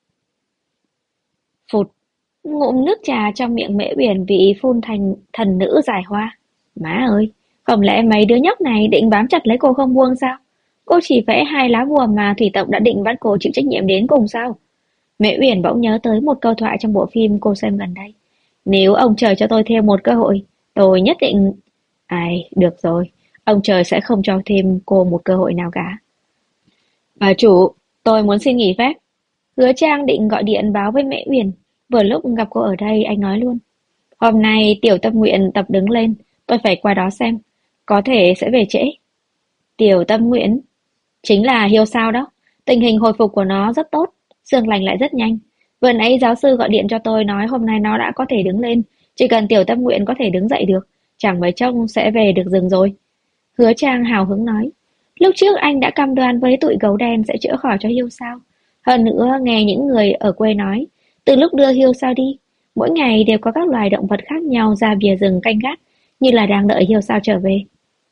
Speaker 1: Phụt, ngụm nước trà trong miệng Mễ Uyển bị phun thành thần nữ dài hoa. Má ơi, không lẽ mấy đứa nhóc này định bám chặt lấy cô không buông sao? Cô chỉ vẽ hai lá bùa mà Thủy Tộc đã định bắt cô chịu trách nhiệm đến cùng sao? Mễ Uyển bỗng nhớ tới một câu thoại trong bộ phim cô xem gần đây. Nếu ông trời cho tôi thêm một cơ hội, tôi nhất định... Ai, được rồi, ông trời sẽ không cho thêm cô một cơ hội nào cả. Bà chủ, tôi muốn xin nghỉ phép. Hứa Trang định gọi điện báo với Mễ Uyển, vừa lúc gặp cô ở đây anh nói luôn. Hôm nay Tiểu Tâm Nguyện tập đứng lên, tôi phải qua đó xem, có thể sẽ về trễ. Tiểu Tâm Nguyện, chính là Hiêu Sao đó, tình hình hồi phục của nó rất tốt, xương lành lại rất nhanh. Vừa nãy giáo sư gọi điện cho tôi nói hôm nay nó đã có thể đứng lên, chỉ cần Tiểu Tâm Nguyện có thể đứng dậy được, chẳng mấy chốc sẽ về được rừng rồi. Hứa Trang hào hứng nói, lúc trước anh đã cam đoan với tụi gấu đen sẽ chữa khỏi cho Hiêu Sao. Hơn nữa nghe những người ở quê nói, từ lúc đưa Hiêu Sao đi, mỗi ngày đều có các loài động vật khác nhau ra bìa rừng canh gác, như là đang đợi Hiêu Sao trở về.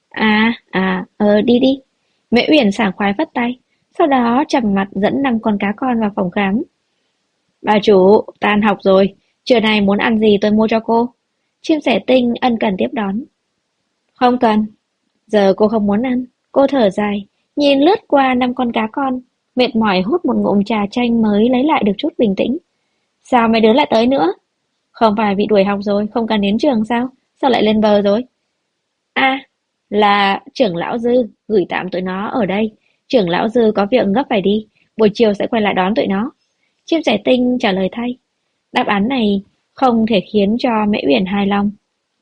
Speaker 1: Đi đi. Mễ Uyển sảng khoái vất tay, sau đó trầm mặt dẫn 5 con cá con vào phòng khám. Bà chủ, tan học rồi, trưa nay muốn ăn gì tôi mua cho cô. Chim sẻ tinh ân cần tiếp đón. Không cần, giờ cô không muốn ăn. Cô thở dài, nhìn lướt qua 5 con cá con, mệt mỏi hút một ngụm trà chanh mới lấy lại được chút bình tĩnh. Sao mấy đứa lại tới nữa? Không phải bị đuổi học rồi, không cần đến trường sao? Sao lại lên bờ rồi? Là trưởng lão Dư gửi tạm tụi nó ở đây. Trưởng lão Dư có việc gấp phải đi, buổi chiều sẽ quay lại đón tụi nó. Chim sẻ tinh trả lời thay. Đáp án này không thể khiến cho Mễ Uyển hài lòng.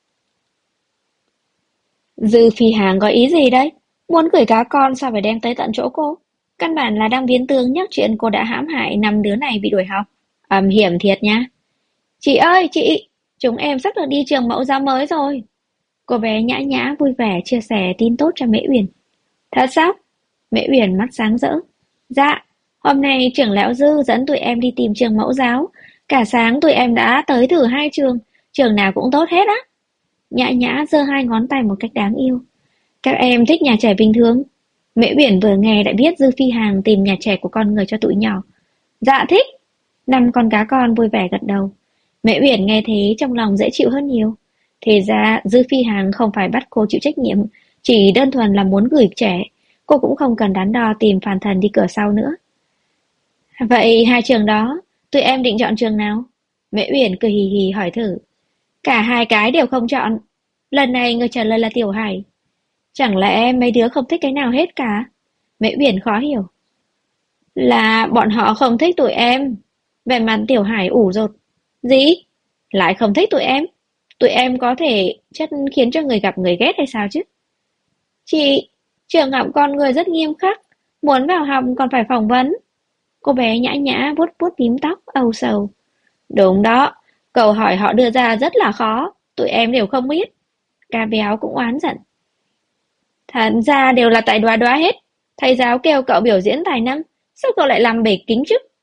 Speaker 1: Dư Phi Hàng có ý gì đấy? Muốn gửi cá con sao phải đem tới tận chỗ cô? Căn bản là đang biến tướng nhắc chuyện cô đã hãm hại 5 đứa này bị đuổi học. Hiểm thiệt nha. Chị ơi, chị, chúng em sắp được đi trường mẫu giáo mới rồi. Cô bé nhã nhã vui vẻ chia sẻ tin tốt cho Mễ Uyển. Thật sao? Mễ Uyển mắt sáng rỡ. Dạ, hôm nay trưởng lão Dư dẫn tụi em đi tìm trường mẫu giáo. Cả sáng tụi em đã tới thử 2 trường, trường nào cũng tốt hết á. Nhã nhã giơ 2 ngón tay một cách đáng yêu. Các em thích nhà trẻ bình thường? Mễ Uyển vừa nghe đã biết Dư Phi Hàng tìm nhà trẻ của con người cho tụi nhỏ. Dạ thích. 5 con cá con vui vẻ gật đầu. Mễ Uyển nghe thế trong lòng dễ chịu hơn nhiều. Thì ra Dư Phi Hàng không phải bắt cô chịu trách nhiệm, chỉ đơn thuần là muốn gửi trẻ. Cô cũng không cần đắn đo tìm phàn thần đi cửa sau nữa. Vậy 2 trường đó, tụi em định chọn trường nào? Mễ Uyển cười hì hì hỏi thử. Cả 2 cái đều không chọn. Lần này người trả lời là Tiểu Hải. Chẳng lẽ mấy đứa không thích cái nào hết cả? Mễ Uyển khó hiểu. Là bọn họ không thích tụi em. Vẻ mặt Tiểu Hải ủ rột. Gì? Lại không thích tụi em? Tụi em có thể chất khiến cho người gặp người ghét hay sao chứ? Chị, trường học con người rất nghiêm khắc. Muốn vào học còn phải phỏng vấn. Cô bé nhã nhã vuốt vuốt bím tóc, âu sầu. Đúng đó, câu hỏi họ đưa ra rất là khó. Tụi em đều không biết. Ca béo cũng oán giận. Thật ra đều là tại Đoá Đoá hết. Thầy giáo kêu cậu biểu diễn tài năng. Sao cậu lại làm bể kính chứ?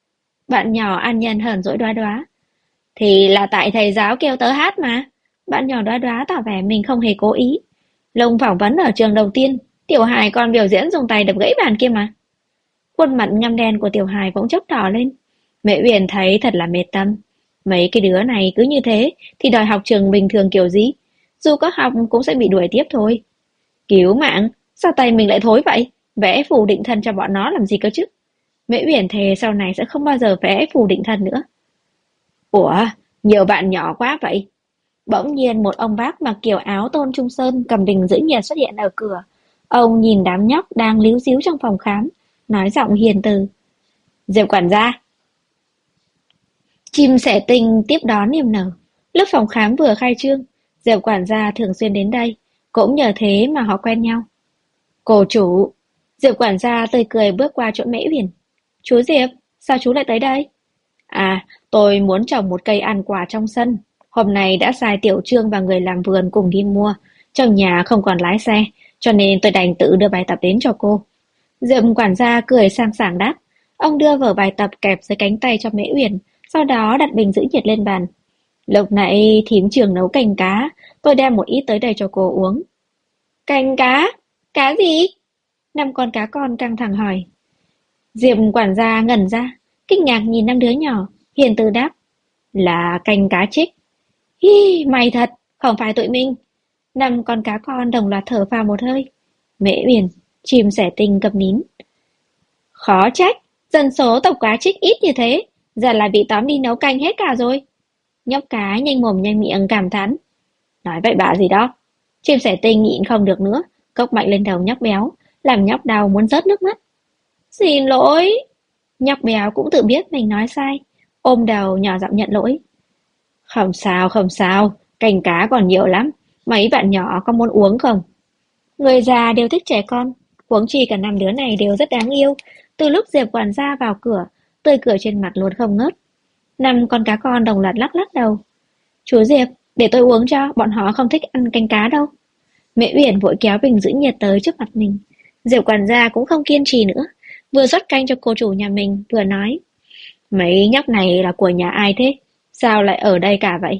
Speaker 1: Bạn nhỏ ăn nhân hờn dỗi đoá đoá. Thì là tại thầy giáo kêu tớ hát mà. Bạn nhỏ đoá đoá tỏ vẻ mình không hề cố ý. Lông phỏng vấn ở trường đầu tiên, Tiểu Hải còn biểu diễn dùng tay đập gãy bàn kia mà. Khuôn mặt ngăm đen của Tiểu Hải bỗng chốc đỏ lên. Mẹ Uyển thấy thật là mệt tâm. Mấy cái đứa này cứ như thế thì đòi học trường bình thường kiểu gì? Dù có học cũng sẽ bị đuổi tiếp thôi. Cứu mạng, sao tay mình lại thối vậy? Vẽ phù định thân cho bọn nó làm gì cơ chứ? Mễ Uyển thề sau này sẽ không bao giờ vẽ phù định thân nữa. Ủa, nhiều bạn nhỏ quá vậy. Bỗng nhiên một ông bác mặc kiểu áo tôn trung sơn cầm bình giữ nhiệt xuất hiện ở cửa. Ông nhìn đám nhóc đang líu ríu trong phòng khám, nói giọng hiền từ. Diệp quản gia. Chim sẻ tinh tiếp đón niềm nở. Lớp phòng khám vừa khai trương, Diệp quản gia thường xuyên đến đây, cũng nhờ thế mà họ quen nhau. Cô chủ. Diệp quản gia tươi cười bước qua chỗ Mễ Uyển. Chú Diệp, sao chú lại tới đây? À, tôi muốn trồng một cây ăn quả trong sân. Hôm nay đã sai Tiểu Trương và người làm vườn cùng đi mua. Trong nhà không còn lái xe, cho nên tôi đành tự đưa bài tập đến cho cô. Diệp quản gia cười sang sảng đáp. Ông đưa vở bài tập kẹp dưới cánh tay cho Mễ Uyển, sau đó đặt bình giữ nhiệt lên bàn. Lúc nãy thím Trường nấu canh cá, tôi đem một ít tới đây cho cô uống. Canh cá? Cá gì? Năm con cá con căng thẳng hỏi. Diệp quản gia ngẩn ra, kinh ngạc nhìn năm đứa nhỏ, hiền từ đáp. Là canh cá trích. Hi, may thật, không phải tụi mình. Năm con cá con đồng loạt thở phào một hơi. Mễ Uyển, chim sẻ tinh câm nín. Khó trách, dân số tộc cá trích ít như thế, giờ là bị tóm đi nấu canh hết cả rồi. Nhóc cá nhanh mồm nhanh miệng cảm thán. Nói vậy bạ gì đó. Chim sẻ tinh nhịn không được nữa, cốc mạnh lên đầu nhóc béo, làm nhóc đau muốn rớt nước mắt. Xin lỗi. Nhóc béo cũng tự biết mình nói sai, ôm đầu nhỏ giọng nhận lỗi. Không sao, không sao, canh cá còn nhiều lắm. Mấy bạn nhỏ có muốn uống không? Người già đều thích trẻ con, huống chi cả năm đứa này đều rất đáng yêu. Từ lúc Diệp quản gia vào cửa, tươi cười trên mặt luôn không ngớt. Năm con cá con đồng loạt lắc lắc đầu. Chú Diệp, để tôi uống cho, bọn họ không thích ăn canh cá đâu. Mẹ Uyển vội kéo bình giữ nhiệt tới trước mặt mình. Diệp quản gia cũng không kiên trì nữa, vừa rót canh cho cô chủ nhà mình, vừa nói. Mấy nhóc này là của nhà ai thế? Sao lại ở đây cả vậy?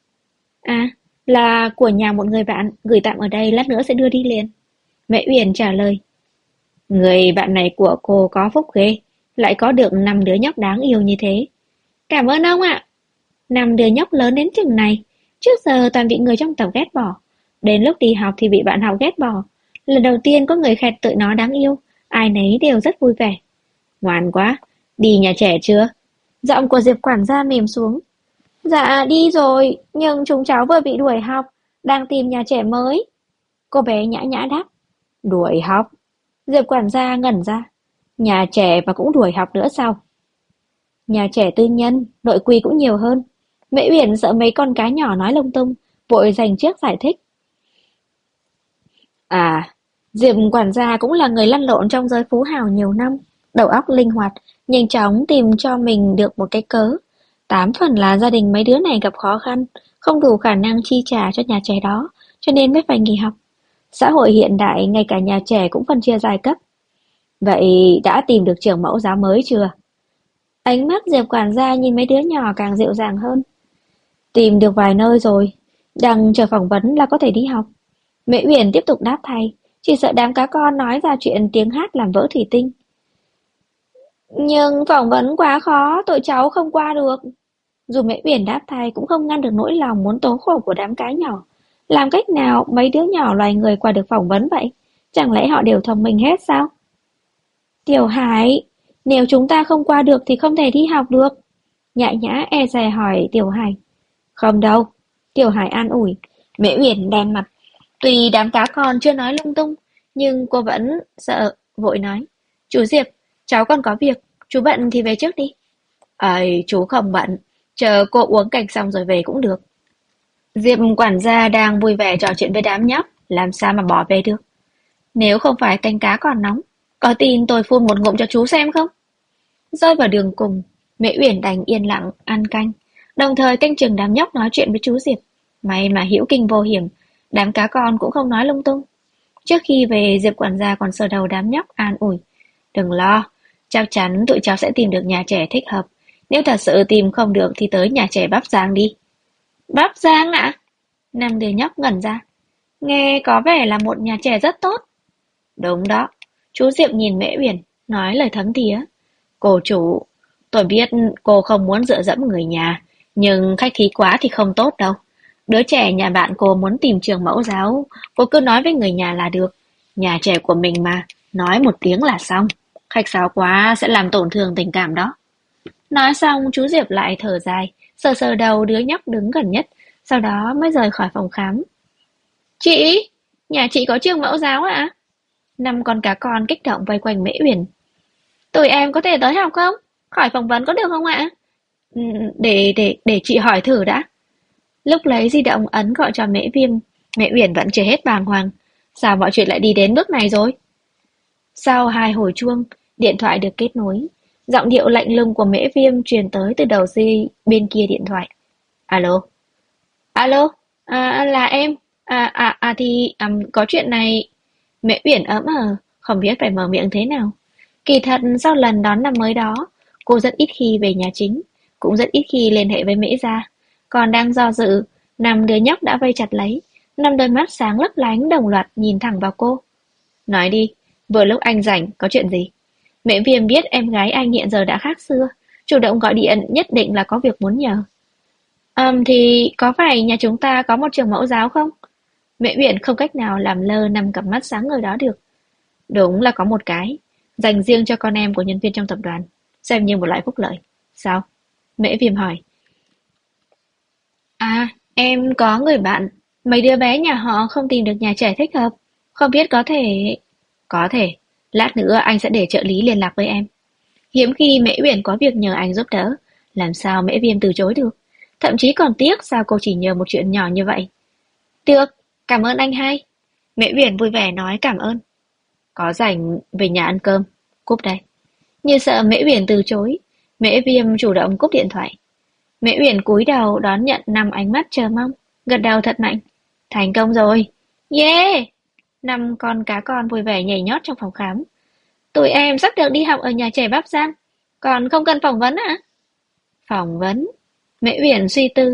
Speaker 1: À, là của nhà một người bạn, gửi tạm ở đây, lát nữa sẽ đưa đi liền. Mẹ Uyển trả lời. Người bạn này của cô có phúc ghê, lại có được năm đứa nhóc đáng yêu như thế. Cảm ơn ông ạ. Năm đứa nhóc lớn đến chừng này, trước giờ toàn bị người trong tộc ghét bỏ. Đến lúc đi học thì bị bạn học ghét bỏ. Lần đầu tiên có người khen tụi nó đáng yêu, ai nấy đều rất vui vẻ. Ngoan quá, đi nhà trẻ chưa? Giọng của Diệp quản gia mềm xuống. Dạ đi rồi, nhưng chúng cháu vừa bị đuổi học, đang tìm nhà trẻ mới. Cô bé nhã nhã đáp. Đuổi học? Diệp quản gia ngẩn ra. Nhà trẻ mà cũng đuổi học nữa sao? Nhà trẻ tư nhân, nội quy cũng nhiều hơn. Mễ Uyển sợ mấy con cá nhỏ nói lung tung, vội dành trước giải thích. À, Diệp quản gia cũng là người lăn lộn trong giới phú hào nhiều năm, đầu óc linh hoạt, nhanh chóng tìm cho mình được một cái cớ. Tám phần là gia đình mấy đứa này gặp khó khăn, không đủ khả năng chi trả cho nhà trẻ đó, cho nên mới phải nghỉ học. Xã hội hiện đại, ngay cả nhà trẻ cũng phân chia giai cấp. Vậy đã tìm được trường mẫu giáo mới chưa? Ánh mắt Diệp quản gia nhìn mấy đứa nhỏ càng dịu dàng hơn. Tìm được vài nơi rồi, đang chờ phỏng vấn là có thể đi học. Mễ Uyển tiếp tục đáp thay, chỉ sợ đám cá con nói ra chuyện tiếng hát làm vỡ thủy tinh. Nhưng phỏng vấn quá khó, tụi cháu không qua được. Dù Mễ Uyển đáp thay cũng không ngăn được nỗi lòng muốn tố khổ của đám cá nhỏ. Làm cách nào mấy đứa nhỏ loài người qua được phỏng vấn vậy? Chẳng lẽ họ đều thông minh hết sao? Tiểu Hải, nếu chúng ta không qua được thì không thể đi học được. Nhã nhã e dè hỏi Tiểu Hải. Không đâu, Tiểu Hải an ủi. Mễ Uyển đen mặt. Tuy đám cá con chưa nói lung tung, nhưng cô vẫn sợ, vội nói. Chú Diệp, cháu còn có việc, chú bận thì về trước đi. Ơi, chú không bận, chờ cô uống canh xong rồi về cũng được. Diệp quản gia đang vui vẻ trò chuyện với đám nhóc, làm sao mà bỏ về được. Nếu không phải canh cá còn nóng, có tin tôi phun một ngụm cho chú xem không? Rơi vào đường cùng, Mễ Uyển đành yên lặng ăn canh, đồng thời canh chừng đám nhóc nói chuyện với chú Diệp. May mà hữu kinh vô hiểm, đám cá con cũng không nói lung tung. Trước khi về, Diệp quản gia còn sờ đầu đám nhóc an ủi. Đừng lo, chắc chắn tụi cháu sẽ tìm được nhà trẻ thích hợp. Nếu thật sự tìm không được thì tới nhà trẻ Bắp Giang đi. Bắp Giang ạ? Năm đứa nhóc ngẩn ra. Nghe có vẻ là một nhà trẻ rất tốt. Đúng đó. Chú Diệp nhìn Mễ Uyển, nói lời thấm thía. Cô chủ, tôi biết cô không muốn dựa dẫm người nhà, nhưng khách khí quá thì không tốt đâu. Đứa trẻ nhà bạn cô muốn tìm trường mẫu giáo, cô cứ nói với người nhà là được. Nhà trẻ của mình mà, nói một tiếng là xong. Khách sáo quá sẽ làm tổn thương tình cảm đó. Nói xong chú Diệp lại thở dài, sờ sờ đầu đứa nhóc đứng gần nhất, sau đó mới rời khỏi phòng khám. Chị, nhà chị có trường mẫu giáo ạ? Năm con cá con kích động vây quanh Mễ Uyển. Tụi em có thể tới học không? Khỏi phỏng vấn có được không ạ? Ừ, để chị hỏi thử đã. Lúc lấy di động ấn gọi cho Mễ Viêm, Mễ Uyển vẫn chưa hết bàng hoàng. Sao mọi chuyện lại đi đến bước này rồi? Sau 2 hồi chuông, điện thoại được kết nối. Giọng điệu lạnh lùng của Mễ Viêm truyền tới từ đầu dây bên kia điện thoại. Alo? Alo? Là em. Có chuyện này. Mễ Uyển ấm không biết phải mở miệng thế nào. Kỳ thật sau lần đón năm mới đó, cô rất ít khi về nhà chính, cũng rất ít khi liên hệ với Mễ gia. Còn đang do dự, năm đứa nhóc đã vây chặt lấy, năm đôi mắt sáng lấp lánh đồng loạt nhìn thẳng vào cô. Nói đi, vừa lúc anh rảnh, có chuyện gì? Mẹ Viêm biết em gái anh hiện giờ đã khác xưa, chủ động gọi điện nhất định là có việc muốn nhờ. Thì có phải nhà chúng ta có một trường mẫu giáo không? Mẹ Uyển không cách nào làm lơ năm cặp mắt sáng ngời đó được. Đúng là có một cái, dành riêng cho con em của nhân viên trong tập đoàn, xem như một loại phúc lợi. Sao? Mễ Viêm hỏi. Em có người bạn, mấy đứa bé nhà họ không tìm được nhà trẻ thích hợp, không biết có thể... Có thể, lát nữa anh sẽ để trợ lý liên lạc với em. Hiếm khi Mễ Uyển có việc nhờ anh giúp đỡ, làm sao Mễ Viêm từ chối được. Thậm chí còn tiếc sao cô chỉ nhờ một chuyện nhỏ như vậy. Được, cảm ơn anh hai. Mễ Uyển vui vẻ nói cảm ơn. Có rảnh về nhà ăn cơm. Cúp đây. Như sợ Mễ Uyển từ chối, Mễ Viêm chủ động cúp điện thoại. Mễ Uyển cúi đầu đón nhận 5 ánh mắt chờ mong, gật đầu thật mạnh. Thành công rồi. Yeah! 5 con cá con vui vẻ nhảy nhót trong phòng khám. Tụi em sắp được đi học ở nhà trẻ Bắp Giang, còn không cần phỏng vấn ạ? Phỏng vấn? Mễ Uyển suy tư,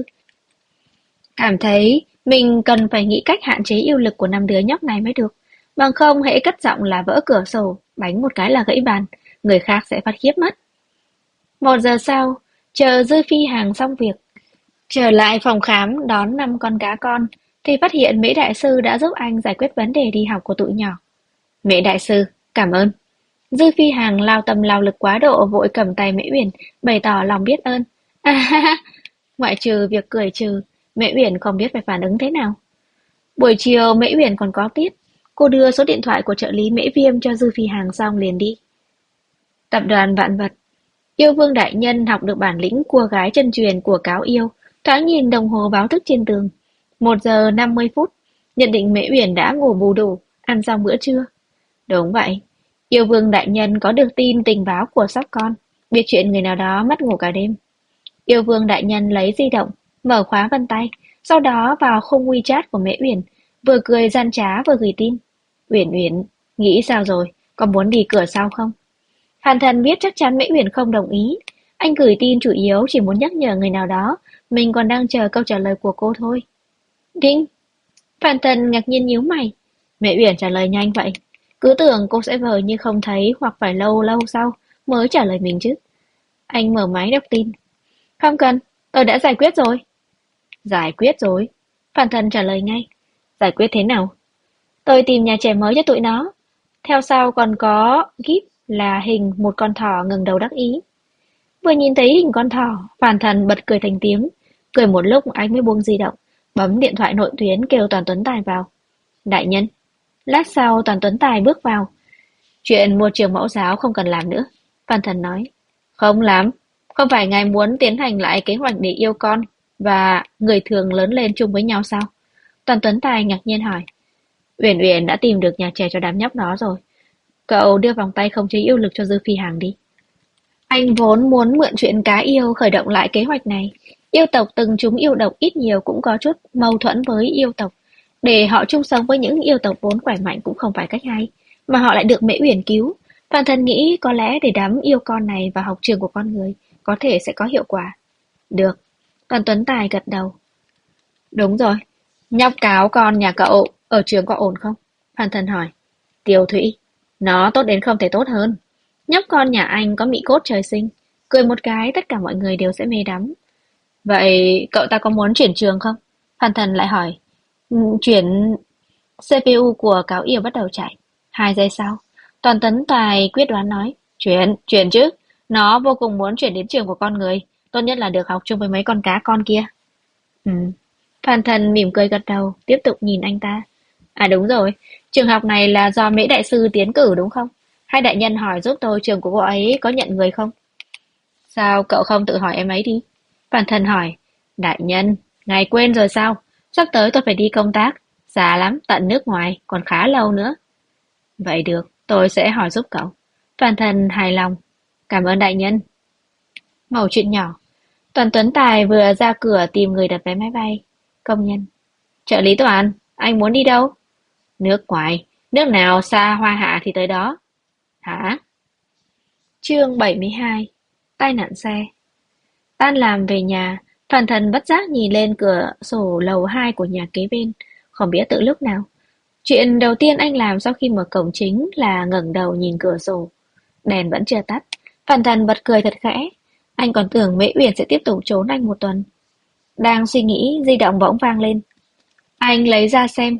Speaker 1: cảm thấy mình cần phải nghĩ cách hạn chế yêu lực của 5 đứa nhóc này mới được. Bằng không hễ cất giọng là vỡ cửa sổ, bánh một cái là gãy bàn, người khác sẽ phát khiếp mất. 1 giờ sau, chờ Dư Phi Hàng xong việc, trở lại phòng khám đón 5 con cá con, thì phát hiện Mễ Đại Sư đã giúp anh giải quyết vấn đề đi học của tụi nhỏ. Mễ Đại Sư, cảm ơn. Dư Phi Hàng lao tâm lao lực quá độ vội cầm tay Mễ Uyển, bày tỏ lòng biết ơn. Ngoại trừ việc cười trừ, Mễ Uyển không biết phải phản ứng thế nào. Buổi chiều Mễ Uyển còn có tiết, cô đưa số điện thoại của trợ lý Mễ Viêm cho Dư Phi Hàng xong liền đi. Tập đoàn Vạn Vật. Yêu Vương đại nhân học được bản lĩnh cua gái chân truyền của cáo yêu, thoáng nhìn đồng hồ báo thức trên tường. 1 giờ 50 phút, nhận định Mễ Uyển đã ngủ bù đủ, ăn xong bữa trưa. Đúng vậy, Yêu Vương đại nhân có được tin tình báo của sóc con, biết chuyện người nào đó mất ngủ cả đêm. Yêu Vương đại nhân lấy di động, mở khóa vân tay, sau đó vào khung WeChat của Mễ Uyển, vừa cười gian trá vừa gửi tin. Uyển Uyển, nghĩ sao rồi, có muốn đi cửa sau không? Hàn Thần biết chắc chắn Mễ Uyển không đồng ý. Anh gửi tin chủ yếu chỉ muốn nhắc nhở người nào đó, mình còn đang chờ câu trả lời của cô thôi. Đinh! Phan Thần ngạc nhiên nhíu mày. Mễ Uyển trả lời nhanh vậy. Cứ tưởng cô sẽ vờ như không thấy hoặc phải lâu lâu sau mới trả lời mình chứ. Anh mở máy đọc tin. Không cần, tôi đã giải quyết rồi. Giải quyết rồi? Phan Thần trả lời ngay. Giải quyết thế nào? Tôi tìm nhà trẻ mới cho tụi nó. Theo sau còn có GIF là hình một con thỏ ngẩng đầu đắc ý. Vừa nhìn thấy hình con thỏ, Phan Thần bật cười thành tiếng. Cười một lúc anh mới buông di động, bấm điện thoại nội tuyến kêu Toàn Tuấn Tài vào. Đại nhân. Lát sau Toàn Tuấn Tài bước vào. Chuyện mua trường mẫu giáo không cần làm nữa. Phan Thần nói. Không làm. Không phải ngài muốn tiến hành lại kế hoạch để yêu con và người thường lớn lên chung với nhau sao? Toàn Tuấn Tài ngạc nhiên hỏi. Uyển Uyển đã tìm được nhà trẻ cho đám nhóc đó rồi. Cậu đưa vòng tay không chế yêu lực cho Dư Phi Hàng đi. Anh vốn muốn mượn chuyện cá yêu khởi động lại kế hoạch này. Yêu tộc từng chúng yêu độc ít nhiều cũng có chút mâu thuẫn với yêu tộc. Để họ chung sống với những yêu tộc vốn khỏe mạnh cũng không phải cách hay. Mà họ lại được Mễ Uyển cứu. Phan Thần nghĩ có lẽ để đám yêu con này vào học trường của con người, có thể sẽ có hiệu quả. Được. Toàn Tuấn Tài gật đầu. Đúng rồi. Nhóc cáo con nhà cậu ở trường có ổn không? Phan Thần hỏi. Tiểu Thụy. Nó tốt đến không thể tốt hơn. Nhóc con nhà anh có mị cốt trời sinh. Cười một cái tất cả mọi người đều sẽ mê đắm. Vậy cậu ta có muốn chuyển trường không? Phan Thần lại hỏi. Chuyển... CPU của cáo yêu bắt đầu chạy. 2 giây sau, Toàn Tuấn Tài quyết đoán nói. Chuyển chứ. Nó vô cùng muốn chuyển đến trường của con người. Tốt nhất là được học chung với mấy con cá con kia. Ừ. Phan Thần mỉm cười gật đầu, tiếp tục nhìn anh ta. À đúng rồi, trường học này là do Mễ Đại Sư tiến cử đúng không? Hai đại nhân hỏi giúp tôi trường của cô ấy có nhận người không? Sao cậu không tự hỏi em ấy đi? Phan Thần hỏi. Đại nhân, ngài quên rồi sao? Sắp tới tôi phải đi công tác. Xa lắm, tận nước ngoài, còn khá lâu nữa. Vậy được, tôi sẽ hỏi giúp cậu. Phan Thần hài lòng. Cảm ơn đại nhân. Mẩu chuyện nhỏ. Toàn Tuấn Tài vừa ra cửa tìm người đặt vé máy bay. Công nhân. Trợ lý Toàn, anh muốn đi đâu? Nước ngoài, nước nào xa hoa hạ thì tới đó. Hả? Chương 72. Tai nạn xe. Tan làm về nhà, Phan Thần bất giác nhìn lên cửa sổ lầu 2 của nhà kế bên, không biết từ lúc nào. Chuyện đầu tiên anh làm sau khi mở cổng chính là ngẩng đầu nhìn cửa sổ. Đèn vẫn chưa tắt. Phan Thần bật cười thật khẽ. Anh còn tưởng Mễ Uyển sẽ tiếp tục trốn anh một tuần. Đang suy nghĩ, di động bỗng vang lên. Anh lấy ra xem.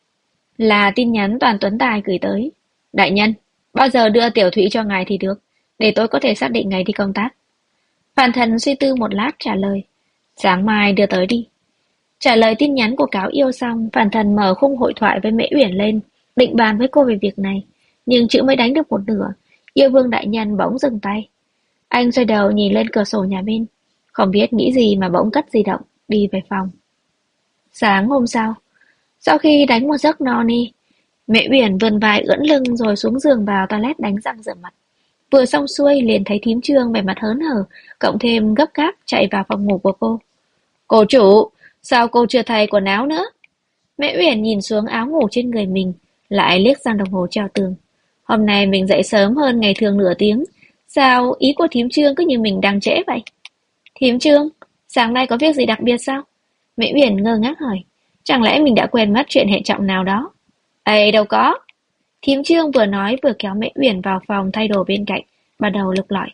Speaker 1: Là tin nhắn Toàn Tuấn Tài gửi tới. Đại nhân, bao giờ đưa Tiểu Thụy cho ngài thì được, để tôi có thể xác định ngày đi công tác. Phan Thần suy tư một lát trả lời. Sáng mai đưa tới đi. Trả lời tin nhắn của cáo yêu xong, Phan Thần mở khung hội thoại với Mễ Uyển lên, định bàn với cô về việc này. Nhưng chữ mới đánh được một nửa, yêu vương đại nhân bỗng dừng tay. Anh xoay đầu nhìn lên cửa sổ nhà bên, không biết nghĩ gì mà bỗng cất di động, đi về phòng. Sáng hôm sau khi đánh một giấc no nê, Mẹ Uyển vươn vai ưỡn lưng rồi xuống giường vào toilet đánh răng rửa mặt. Vừa xong xuôi liền thấy thím Trương vẻ mặt hớn hở, cộng thêm gấp gáp chạy vào phòng ngủ của cô. Cô chủ, sao cô chưa thay quần áo nữa? Mẹ Uyển nhìn xuống áo ngủ trên người mình, lại liếc sang đồng hồ treo tường. Hôm nay mình dậy sớm hơn ngày thường nửa tiếng, sao ý của thím Trương cứ như mình đang trễ vậy? Thím Trương, sáng nay có việc gì đặc biệt sao? Mẹ Uyển ngơ ngác hỏi, chẳng lẽ mình đã quên mất chuyện hệ trọng nào đó? Ây đâu có. Thím Trương vừa nói vừa kéo Mễ Uyển vào phòng thay đồ bên cạnh, bắt đầu lục lọi.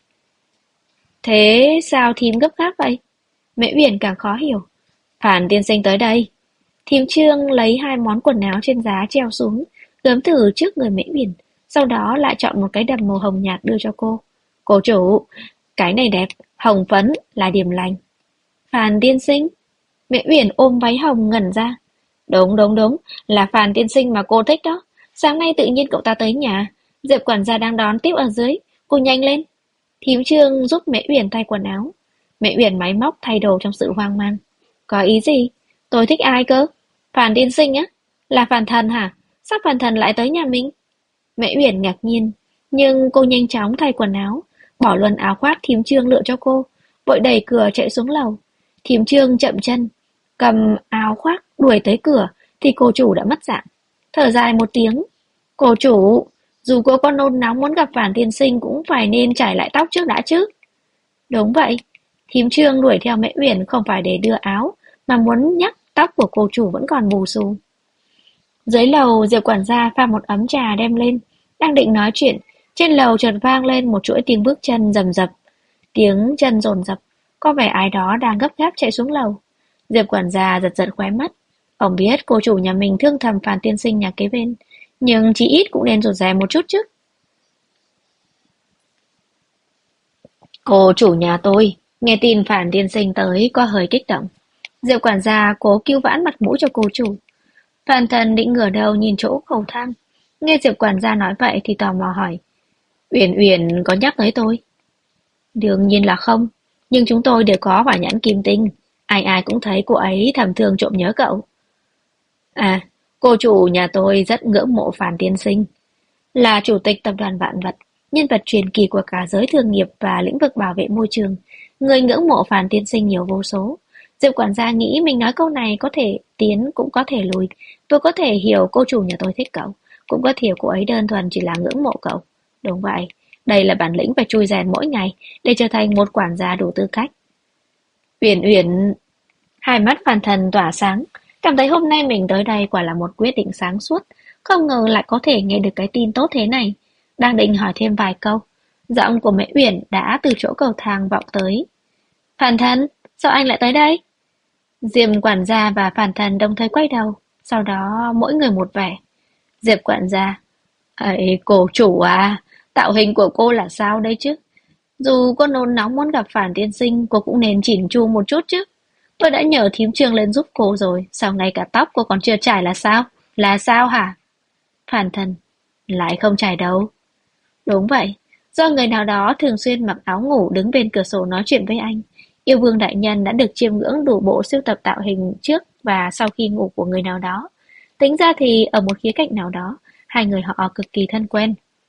Speaker 1: Thế sao thím gấp gáp vậy? Mễ Uyển càng khó hiểu. Phản tiên sinh tới đây. Thím Trương lấy 2 món quần áo trên giá treo xuống, gớm thử trước người Mễ Uyển, sau đó lại chọn một cái đầm màu hồng nhạt đưa cho cô. Cô chủ, cái này đẹp, hồng phấn là điểm lành. Phàn tiên sinh. Mễ Uyển ôm váy hồng ngẩn ra. Đúng, là Phàn tiên sinh mà cô thích đó. Sáng nay tự nhiên cậu ta tới nhà, Diệp quản gia đang đón tiếp ở dưới, cô nhanh lên. Thím Trương giúp Mễ Uyển thay quần áo. Mễ Uyển máy móc thay đồ trong sự hoang mang. Có ý gì? Tôi thích ai cơ? Phàn tiên sinh á? Là Phàn Thần hả? Sao Phàn Thần lại tới nhà mình? Mễ Uyển ngạc nhiên, nhưng cô nhanh chóng thay quần áo, bỏ luôn áo khoác thím Trương lựa cho cô, vội đẩy cửa chạy xuống lầu. Thím Trương chậm chân, cầm áo khoác đuổi tới cửa thì cô chủ đã mất dạng. Thở dài một tiếng. Cô chủ, dù cô có nôn nóng muốn gặp Phàn tiên sinh cũng phải nên chải lại tóc trước đã chứ. Đúng vậy. Thím Trương đuổi theo Mễ Uyển không phải để đưa áo, mà muốn nhắc tóc của cô chủ vẫn còn bù xù. Dưới lầu, Diệp quản gia pha một ấm trà đem lên. Đang định nói chuyện, trên lầu chợt vang lên một chuỗi tiếng bước chân rầm rập. Tiếng chân dồn dập, có vẻ ai đó đang gấp gáp chạy xuống lầu. Diệp quản gia giật giật khóe mắt. Ông biết cô chủ nhà mình thương thầm Phàn tiên sinh nhà kế bên, nhưng chí ít cũng nên rụt rè một chút chứ. Cô chủ nhà tôi, nghe tin Phàn tiên sinh tới có hơi kích động. Diệp quản gia cố cứu vãn mặt mũi cho cô chủ. Phàn Thần định ngửa đầu nhìn chỗ cầu thang. Nghe Diệp quản gia nói vậy thì tò mò hỏi. Uyển Uyển có nhắc tới tôi? Đương nhiên là không, nhưng chúng tôi đều có vào nhãn kim tinh. Ai ai cũng thấy cô ấy thầm thương trộm nhớ cậu. À, cô chủ nhà tôi rất ngưỡng mộ Phàn tiên sinh. Là chủ tịch tập đoàn Vạn Vật, nhân vật truyền kỳ của cả giới thương nghiệp và lĩnh vực bảo vệ môi trường. Người ngưỡng mộ Phàn tiên sinh nhiều vô số. Diệp quản gia nghĩ mình nói câu này có thể tiến cũng có thể lùi. Tôi có thể hiểu cô chủ nhà tôi thích cậu, cũng có thể cô ấy đơn thuần chỉ là ngưỡng mộ cậu. Đúng vậy, Đây là bản lĩnh phải chui rèn mỗi ngày để trở thành một quản gia đủ tư cách. Uyển Uyển, hai mắt Phan Thần tỏa sáng, cảm thấy hôm nay mình tới đây quả là một quyết định sáng suốt, không ngờ lại có thể nghe được cái tin tốt thế này. Đang định hỏi thêm vài câu, giọng của Mễ Uyển đã từ chỗ cầu thang vọng tới. Phan Thần, sao anh lại tới đây? Diệp quản gia và Phan Thần đồng thời quay đầu, sau đó mỗi người một vẻ. Diệp quản gia, ấy cô chủ à, tạo hình của cô là sao đây chứ? Dù có nôn nóng muốn gặp Phản tiên sinh, cô cũng nên chỉn chu một chút chứ. Tôi đã nhờ thím Trương lên giúp cô rồi, sao ngay cả tóc cô còn chưa trải là sao? Là sao hả? Phản Thần, lại không trải đâu. Đúng vậy, do người nào đó thường xuyên mặc áo ngủ đứng bên cửa sổ nói chuyện với anh. Yêu vương đại nhân đã được chiêm ngưỡng đủ bộ sưu tập tạo hình trước và sau khi ngủ của người nào đó. Tính ra thì ở một khía cạnh nào đó, hai người họ cực kỳ thân quen.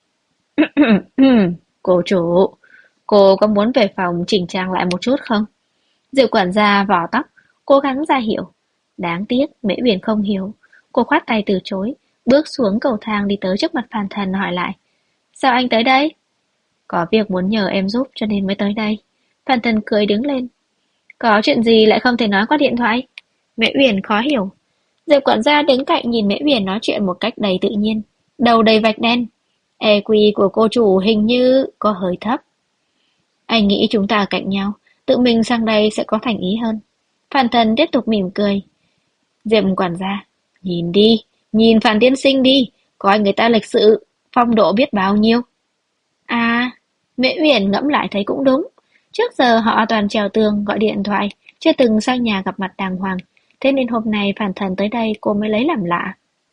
Speaker 1: Cô chủ, cô có muốn về phòng chỉnh trang lại một chút không? Diệu quản gia vò tóc, cố gắng ra hiểu. Đáng tiếc, Mễ Uyển không hiểu. Cô khoát tay từ chối, bước xuống cầu thang đi tới trước mặt Phan Thần hỏi lại. Sao anh tới đây? Có việc muốn nhờ em giúp cho nên mới tới đây. Phan Thần cười đứng lên. Có chuyện gì lại không thể nói qua điện thoại? Mễ Uyển khó hiểu. Diệp quản gia đứng cạnh nhìn Mễ Uyển nói chuyện một cách đầy tự nhiên. Đầu đầy vạch đen. EQ của cô chủ hình như có hơi thấp. Anh nghĩ chúng ta cạnh nhau, tự mình sang đây sẽ có thành ý hơn. Phan Thần tiếp tục mỉm cười. Diệp quản gia, nhìn đi, nhìn Phan tiên sinh đi, coi người ta lịch sự, phong độ biết bao nhiêu. À, Mễ Uyển ngẫm lại thấy cũng đúng. Trước giờ họ toàn trèo tường, gọi điện thoại, chưa từng sang nhà gặp mặt đàng hoàng. Thế nên hôm nay Phan Thần tới đây cô mới lấy làm lạ.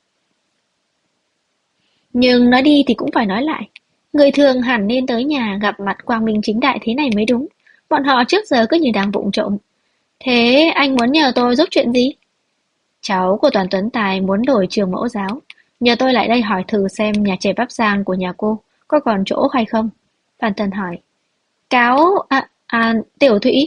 Speaker 1: Nhưng nói đi thì cũng phải nói lại. Người thường hẳn nên tới nhà gặp mặt quang minh chính đại thế này mới đúng. Bọn họ trước giờ cứ như đang vụng trộm. Thế anh muốn nhờ tôi giúp chuyện gì? Cháu của Toàn Tuấn Tài muốn đổi trường mẫu giáo. Nhờ tôi lại đây hỏi thử xem nhà trẻ Bắp Giang của nhà cô có còn chỗ hay không? Phan Thần hỏi. Tiểu Thụy.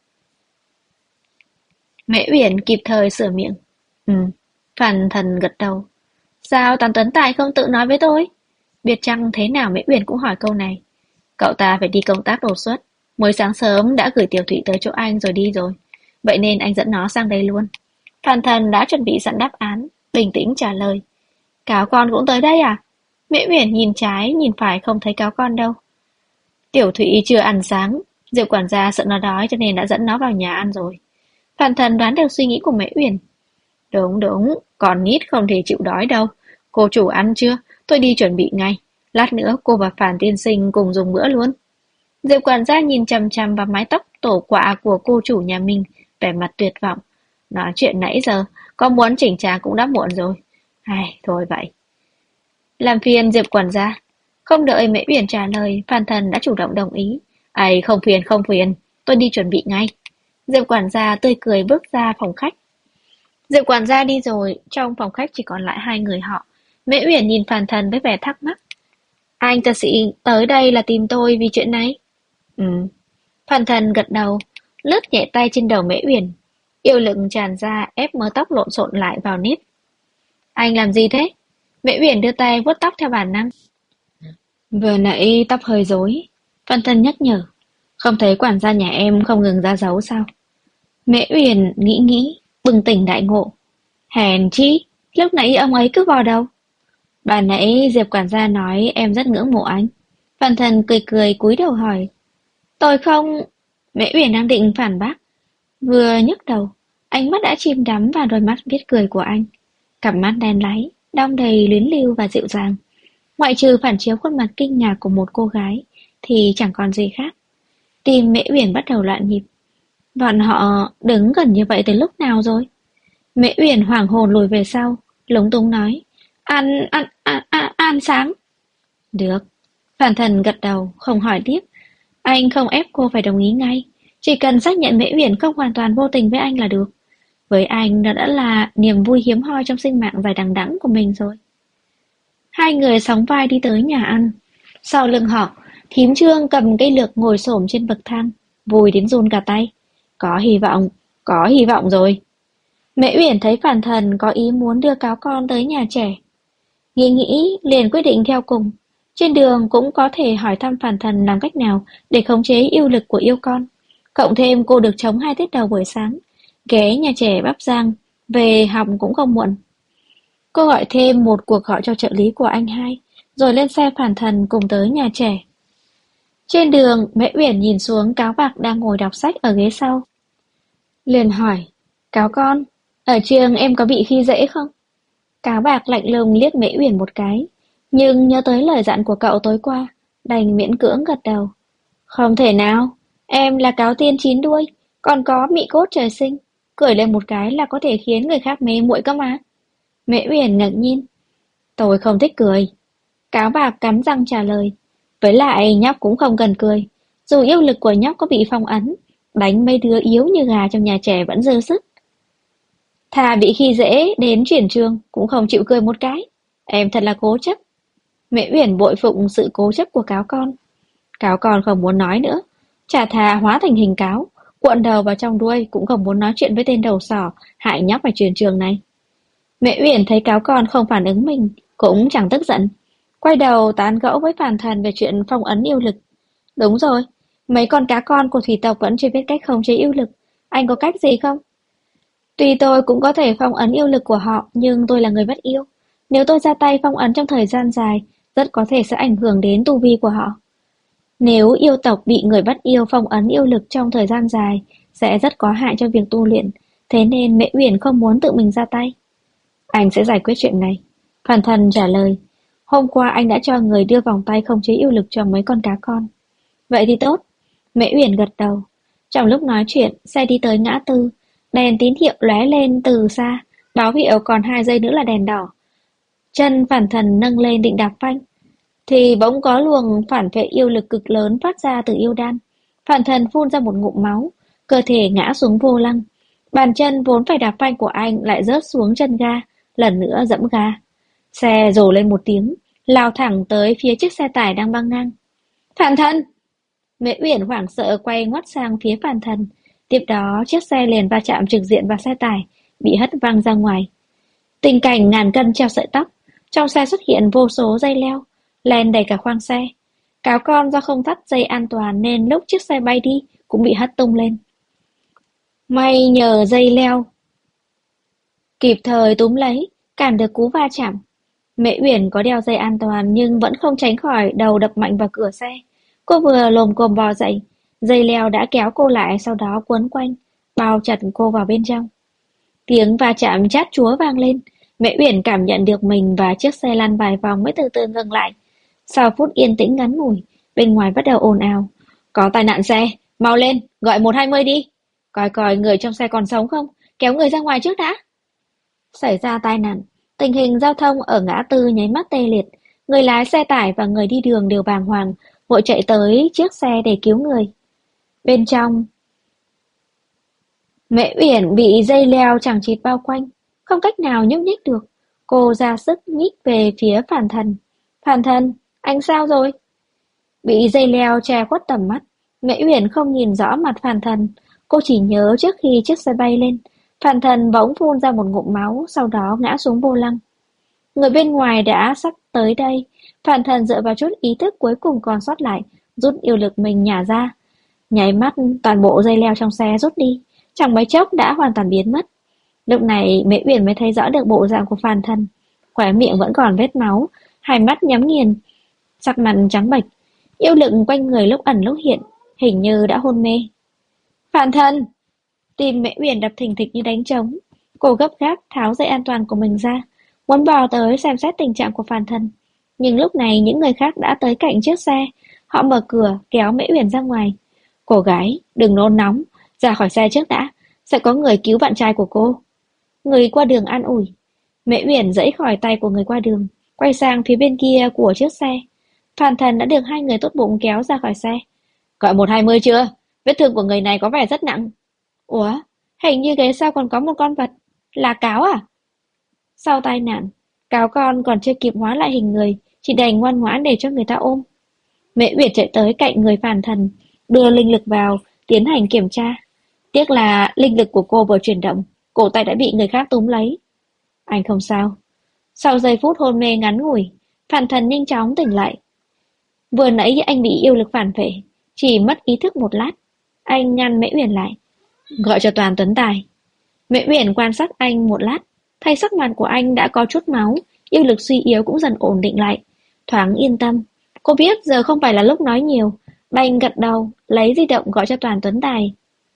Speaker 1: Mễ Uyển kịp thời sửa miệng. Ừ, Phan Thần gật đầu. Sao Toàn Tuấn Tài không tự nói với tôi? Biết chăng thế nào Mễ Uyển cũng hỏi câu này. Cậu ta phải đi công tác đột xuất. Mới sáng sớm đã gửi Tiểu Thụy tới chỗ anh rồi đi rồi. Vậy nên anh dẫn nó sang đây luôn. Phan Thần đã chuẩn bị sẵn đáp án, bình tĩnh trả lời. Cáo con cũng tới đây à? Mễ Uyển nhìn trái, nhìn phải không thấy cáo con đâu. Tiểu Thụy chưa ăn sáng. Diệu quản gia sợ nó đói cho nên đã dẫn nó vào nhà ăn rồi. Phan Thần đoán được suy nghĩ của Mễ Uyển. Đúng đúng, còn nít không thể chịu đói đâu. Cô chủ ăn chưa? Tôi đi chuẩn bị ngay. Lát nữa cô và Phan tiên sinh cùng dùng bữa luôn. Diệu quản gia nhìn chằm chằm vào mái tóc tổ quạ của cô chủ nhà mình, vẻ mặt tuyệt vọng. Nói chuyện nãy giờ, có muốn chỉnh trang cũng đã muộn rồi. Thôi vậy. Làm phiền Diệp quản gia. Không đợi Mễ Uyển trả lời, Phan Thần đã chủ động đồng ý. Không phiền, tôi đi chuẩn bị ngay. Diệp quản gia tươi cười bước ra phòng khách. Diệp quản gia đi rồi, trong phòng khách chỉ còn lại hai người họ. Mễ Uyển nhìn Phan Thần với vẻ thắc mắc. Anh thật sự tới đây là tìm tôi vì chuyện này? Ừ. Phan Thần gật đầu, lướt nhẹ tay trên đầu Mễ Uyển. Yêu lực tràn ra ép mớ tóc lộn xộn lại vào nếp. Anh làm gì thế? Mễ Uyển đưa tay vuốt tóc theo bản năng. Vừa nãy tóc hơi rối. Phan Thần nhắc nhở. Không thấy quản gia nhà em không ngừng ra dấu sao? Mễ Uyển nghĩ, bừng tỉnh đại ngộ. Hèn chi, lúc nãy ông ấy cứ vào đâu? Bà nãy Diệp quản gia nói em rất ngưỡng mộ anh. Phan Thần cười cúi đầu hỏi. Tôi không... Mễ Uyển đang định phản bác. Vừa nhấc đầu, ánh mắt đã chìm đắm vào đôi mắt biết cười của anh. Cặp mắt đen láy, đong đầy luyến lưu và dịu dàng. Ngoại trừ phản chiếu khuôn mặt kinh ngạc của một cô gái, thì chẳng còn gì khác. Tim Mễ Uyển bắt đầu loạn nhịp. Bọn họ đứng gần như vậy từ lúc nào rồi? Mễ Uyển hoảng hồn lùi về sau, lúng túng nói. Ăn sáng. Được. Phan Thần gật đầu, không hỏi tiếp. Anh không ép cô phải đồng ý ngay. Chỉ cần xác nhận Mễ Uyển không hoàn toàn vô tình với anh là được. Với anh nó đã là niềm vui hiếm hoi trong sinh mạng dài đằng đẵng của mình rồi. Hai người sóng vai đi tới nhà ăn. Sau lưng họ, thím Trương cầm cây lược ngồi xổm trên bậc thang, vui đến run cả tay. Có hy vọng rồi. Mễ Uyển thấy Phan Thần có ý muốn đưa cáo con tới nhà trẻ. Nghĩ liền quyết định theo cùng. Trên đường cũng có thể hỏi thăm phản thần làm cách nào để khống chế yêu lực của yêu con. Cộng thêm cô được trống 2 tiết đầu buổi sáng, ghé nhà trẻ Bắp Giang, về học cũng không muộn. Cô gọi thêm một cuộc gọi cho trợ lý của anh hai, rồi lên xe phản thần cùng tới nhà trẻ. Trên đường, Mễ Uyển nhìn xuống Cáo Bạc đang ngồi đọc sách ở ghế sau. Liền hỏi, Cáo con, ở trường em có bị khi dễ không? Cáo Bạc lạnh lùng liếc Mễ Uyển một cái, nhưng nhớ tới lời dặn của cậu tối qua, đành miễn cưỡng gật đầu. Không thể nào, em là cáo tiên 9 đuôi, còn có mị cốt trời sinh, cười lên một cái là có thể khiến người khác mê muội cơ mà. Mễ Uyển ngạc nhiên, tôi không thích cười. Cáo Bạc cắn răng trả lời, với lại nhóc cũng không cần cười, dù yêu lực của nhóc có bị phong ấn, đánh mấy đứa yếu như gà trong nhà trẻ vẫn dư sức. Thà bị khi dễ đến chuyển trường cũng không chịu cười một cái. Em thật là cố chấp. Mễ Uyển bội phục sự cố chấp của cáo con. Cáo con không muốn nói nữa, chả thà hóa thành hình cáo, cuộn đầu vào trong đuôi cũng không muốn nói chuyện với tên đầu sỏ hại nhóc phải chuyển trường này. Mễ Uyển thấy cáo con không phản ứng mình, cũng chẳng tức giận. Quay đầu tán gẫu với phản thần về chuyện phong ấn yêu lực. Đúng rồi, mấy con cá con của thủy tộc vẫn chưa biết cách khống chế yêu lực. Anh có cách gì không? Tuy tôi cũng có thể phong ấn yêu lực của họ, nhưng tôi là người bất yêu. Nếu tôi ra tay phong ấn trong thời gian dài, rất có thể sẽ ảnh hưởng đến tu vi của họ. Nếu yêu tộc bị người bất yêu phong ấn yêu lực trong thời gian dài, sẽ rất có hại cho việc tu luyện, thế nên Mễ Uyển không muốn tự mình ra tay. Anh sẽ giải quyết chuyện này. Phản thần trả lời, hôm qua anh đã cho người đưa vòng tay khống chế yêu lực cho mấy con cá con. Vậy thì tốt. Mễ Uyển gật đầu. Trong lúc nói chuyện, xe đi tới ngã tư, đèn tín hiệu lóe lên từ xa, báo hiệu còn 2 giây nữa là đèn đỏ. Chân phản thần nâng lên định đạp phanh, thì bỗng có luồng phản vệ yêu lực cực lớn phát ra từ yêu đan. Phản thần phun ra một ngụm máu, cơ thể ngã xuống vô lăng. Bàn chân vốn phải đạp phanh của anh lại rớt xuống chân ga, lần nữa dẫm ga. Xe rồ lên một tiếng, lao thẳng tới phía chiếc xe tải đang băng ngang. Phản thần! Mễ Uyển hoảng sợ quay ngoắt sang phía phản thần. Tiếp đó chiếc xe liền va chạm trực diện vào xe tải, bị hất văng ra ngoài. Tình cảnh ngàn cân treo sợi tóc. Trong xe xuất hiện vô số dây leo, len đầy cả khoang xe. Cáo con do không thắt dây an toàn nên lúc chiếc xe bay đi cũng bị hất tung lên. May nhờ dây leo kịp thời túm lấy, cản được cú va chạm. Mễ Uyển có đeo dây an toàn nhưng vẫn không tránh khỏi đầu đập mạnh vào cửa xe. Cô vừa lồm cồm bò dậy, dây leo đã kéo cô lại, sau đó quấn quanh, bao chặt cô vào bên trong. Tiếng va chạm chát chúa vang lên, Mễ Uyển cảm nhận được mình và chiếc xe lăn vài vòng mới từ từ ngừng lại. Sau phút yên tĩnh ngắn ngủi, bên ngoài bắt đầu ồn ào. Có tai nạn xe, mau lên, gọi 120 đi. Coi coi người trong xe còn sống không, kéo người ra ngoài trước đã. Xảy ra tai nạn, tình hình giao thông ở ngã tư nháy mắt tê liệt. Người lái xe tải và người đi đường đều bàng hoàng, vội chạy tới chiếc xe để cứu người. Bên trong, Mễ Uyển bị dây leo chằng chịt bao quanh, không cách nào nhúc nhích được. Cô ra sức nhích về phía phản thần. Phản thần, anh sao rồi? Bị dây leo che khuất tầm mắt, Mễ Uyển không nhìn rõ mặt phản thần. Cô chỉ nhớ trước khi chiếc xe bay lên, phản thần bỗng phun ra một ngụm máu, sau đó ngã xuống vô lăng. Người bên ngoài đã sắp tới đây, phản thần dựa vào chút ý thức cuối cùng còn sót lại, rút yêu lực mình nhả ra. Nháy mắt, toàn bộ dây leo trong xe rút đi, chẳng mấy chốc đã hoàn toàn biến mất. Lúc này Mễ Uyển mới thấy rõ được bộ dạng của phản thần, khóe miệng vẫn còn vết máu, hai mắt nhắm nghiền, sắc mặt trắng bệch, yêu lực quanh người lúc ẩn lúc hiện, hình như đã hôn mê. Phản thần! Tim Mễ Uyển đập thình thịch như đánh trống. Cô gấp gáp tháo dây an toàn của mình ra, muốn bò tới xem xét tình trạng của phản thần. Nhưng lúc này những người khác đã tới cạnh chiếc xe, họ mở cửa kéo Mễ Uyển ra ngoài. Cô gái, đừng nôn nóng, ra khỏi xe trước đã, sẽ có người cứu bạn trai của cô. Người qua đường an ủi. Mễ Uyển giãy khỏi tay của người qua đường, quay sang phía bên kia của chiếc xe. Phản thần đã được 2 người tốt bụng kéo ra khỏi xe. Gọi 120 chưa? Vết thương của người này có vẻ rất nặng. Ủa, hình như ghế sau còn có một con vật. Là cáo à? Sau tai nạn, cáo con còn chưa kịp hóa lại hình người, chỉ đành ngoan ngoãn để cho người ta ôm. Mễ Uyển chạy tới cạnh người phản thần, đưa linh lực vào, tiến hành kiểm tra. Tiếc là linh lực của cô vừa chuyển động, cổ tay đã bị người khác túm lấy. Anh không sao. Sau giây phút hôn mê ngắn ngủi, phản thần nhanh chóng tỉnh lại. Vừa nãy anh bị yêu lực phản vệ, chỉ mất ý thức một lát. Anh ngăn Mễ Uyển lại, gọi cho Toàn Tuấn Tài. Mễ Uyển quan sát anh một lát, thấy sắc mặt của anh đã có chút máu, yêu lực suy yếu cũng dần ổn định lại, thoáng yên tâm. Cô biết giờ không phải là lúc nói nhiều, bèn gật đầu, lấy di động gọi cho Toàn Tuấn Tài.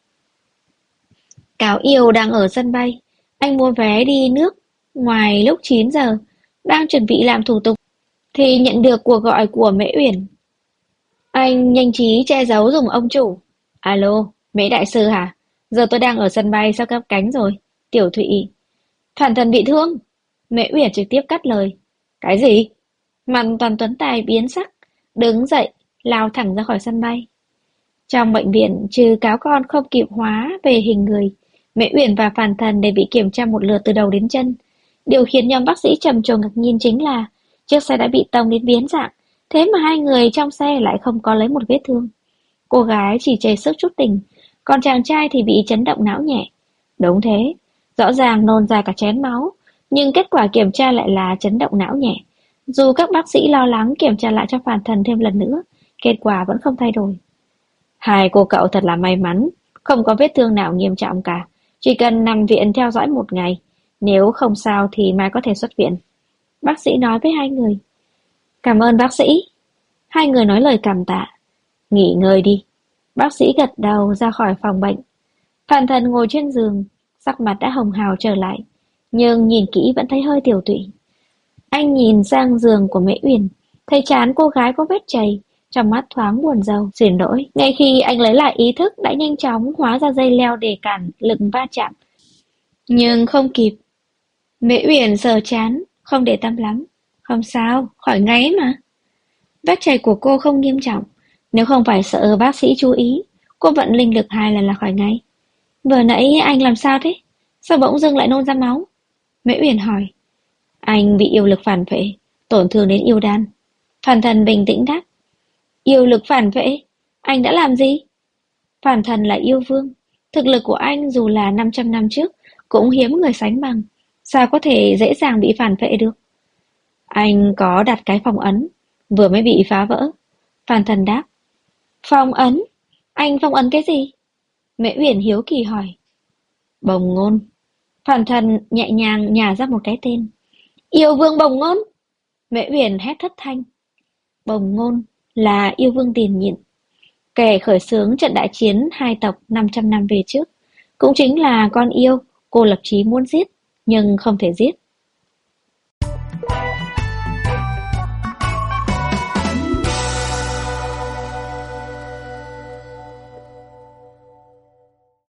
Speaker 1: Cáo Yêu đang ở sân bay, anh mua vé đi nước ngoài lúc 9 giờ, đang chuẩn bị làm thủ tục thì nhận được cuộc gọi của Mễ Uyển. Anh nhanh trí che giấu dùng ông chủ. Alo, Mễ đại sư hả? Giờ tôi đang ở sân bay sắp cất cánh rồi. Tiểu Thụy. Phản thần bị thương. Mễ Uyển trực tiếp cắt lời. Cái gì? Mặt Toàn Tuấn Tài biến sắc, đứng dậy, lao thẳng ra khỏi sân bay. Trong bệnh viện, trừ cáo con không kịp hóa về hình người, Mễ Uyển và Phản thần đều bị kiểm tra một lượt từ đầu đến chân. Điều khiến nhóm bác sĩ trầm trồ ngạc nhiên chính là chiếc xe đã bị tông đến biến dạng, thế mà hai người trong xe lại không có lấy một vết thương. Cô gái chỉ chảy sức chút tỉnh, còn chàng trai thì bị chấn động não nhẹ. Đúng thế, rõ ràng nôn ra cả chén máu, nhưng kết quả kiểm tra lại là chấn động não nhẹ. Dù các bác sĩ lo lắng kiểm tra lại cho Phản thần thêm lần nữa, kết quả vẫn không thay đổi. Hai cô cậu thật là may mắn, không có vết thương nào nghiêm trọng cả, chỉ cần nằm viện theo dõi một ngày, nếu không sao thì mai có thể xuất viện. Bác sĩ nói với hai người. Cảm ơn bác sĩ. Hai người nói lời cảm tạ. Nghỉ ngơi đi. Bác sĩ gật đầu ra khỏi phòng bệnh. Phản thần ngồi trên giường, sắc mặt đã hồng hào trở lại, nhưng nhìn kỹ vẫn thấy hơi tiểu tụy. Anh nhìn sang giường của Mễ Uyển, thấy trán cô gái có vết chày, trong mắt thoáng buồn rầu. Xin lỗi. Ngay khi anh lấy lại ý thức đã nhanh chóng hóa ra dây leo để cản lực va chạm, nhưng không kịp. Mễ Uyển sờ trán, không để tâm lắm. Không sao, khỏi ngay mà. Vết chày của cô không nghiêm trọng, nếu không phải sợ bác sĩ chú ý, cô vận linh lực 2 lần là khỏi ngay. Vừa nãy anh làm sao thế? Sao bỗng dưng lại nôn ra máu? Mễ Uyển hỏi. Anh bị yêu lực phản vệ, tổn thương đến yêu đan. Phản thần bình tĩnh đáp. Yêu lực phản vệ? Anh đã làm gì? Phản thần là yêu vương, thực lực của anh dù là 500 năm trước cũng hiếm người sánh bằng, sao có thể dễ dàng bị phản vệ được? Anh có đặt cái phong ấn, vừa mới bị phá vỡ. Phản thần đáp. Phong ấn? Anh phong ấn cái gì? Mễ Uyển hiếu kỳ hỏi. Bồng ngôn. Phản thần nhẹ nhàng nhả ra một cái tên. Yêu vương bồng ngôn. Mễ Uyển hét thất thanh. Bồng ngôn là yêu vương tiền nhiệm, kẻ khởi xướng trận đại chiến hai tộc 500 năm về trước, cũng chính là con yêu cô lập chí muốn giết nhưng không thể giết.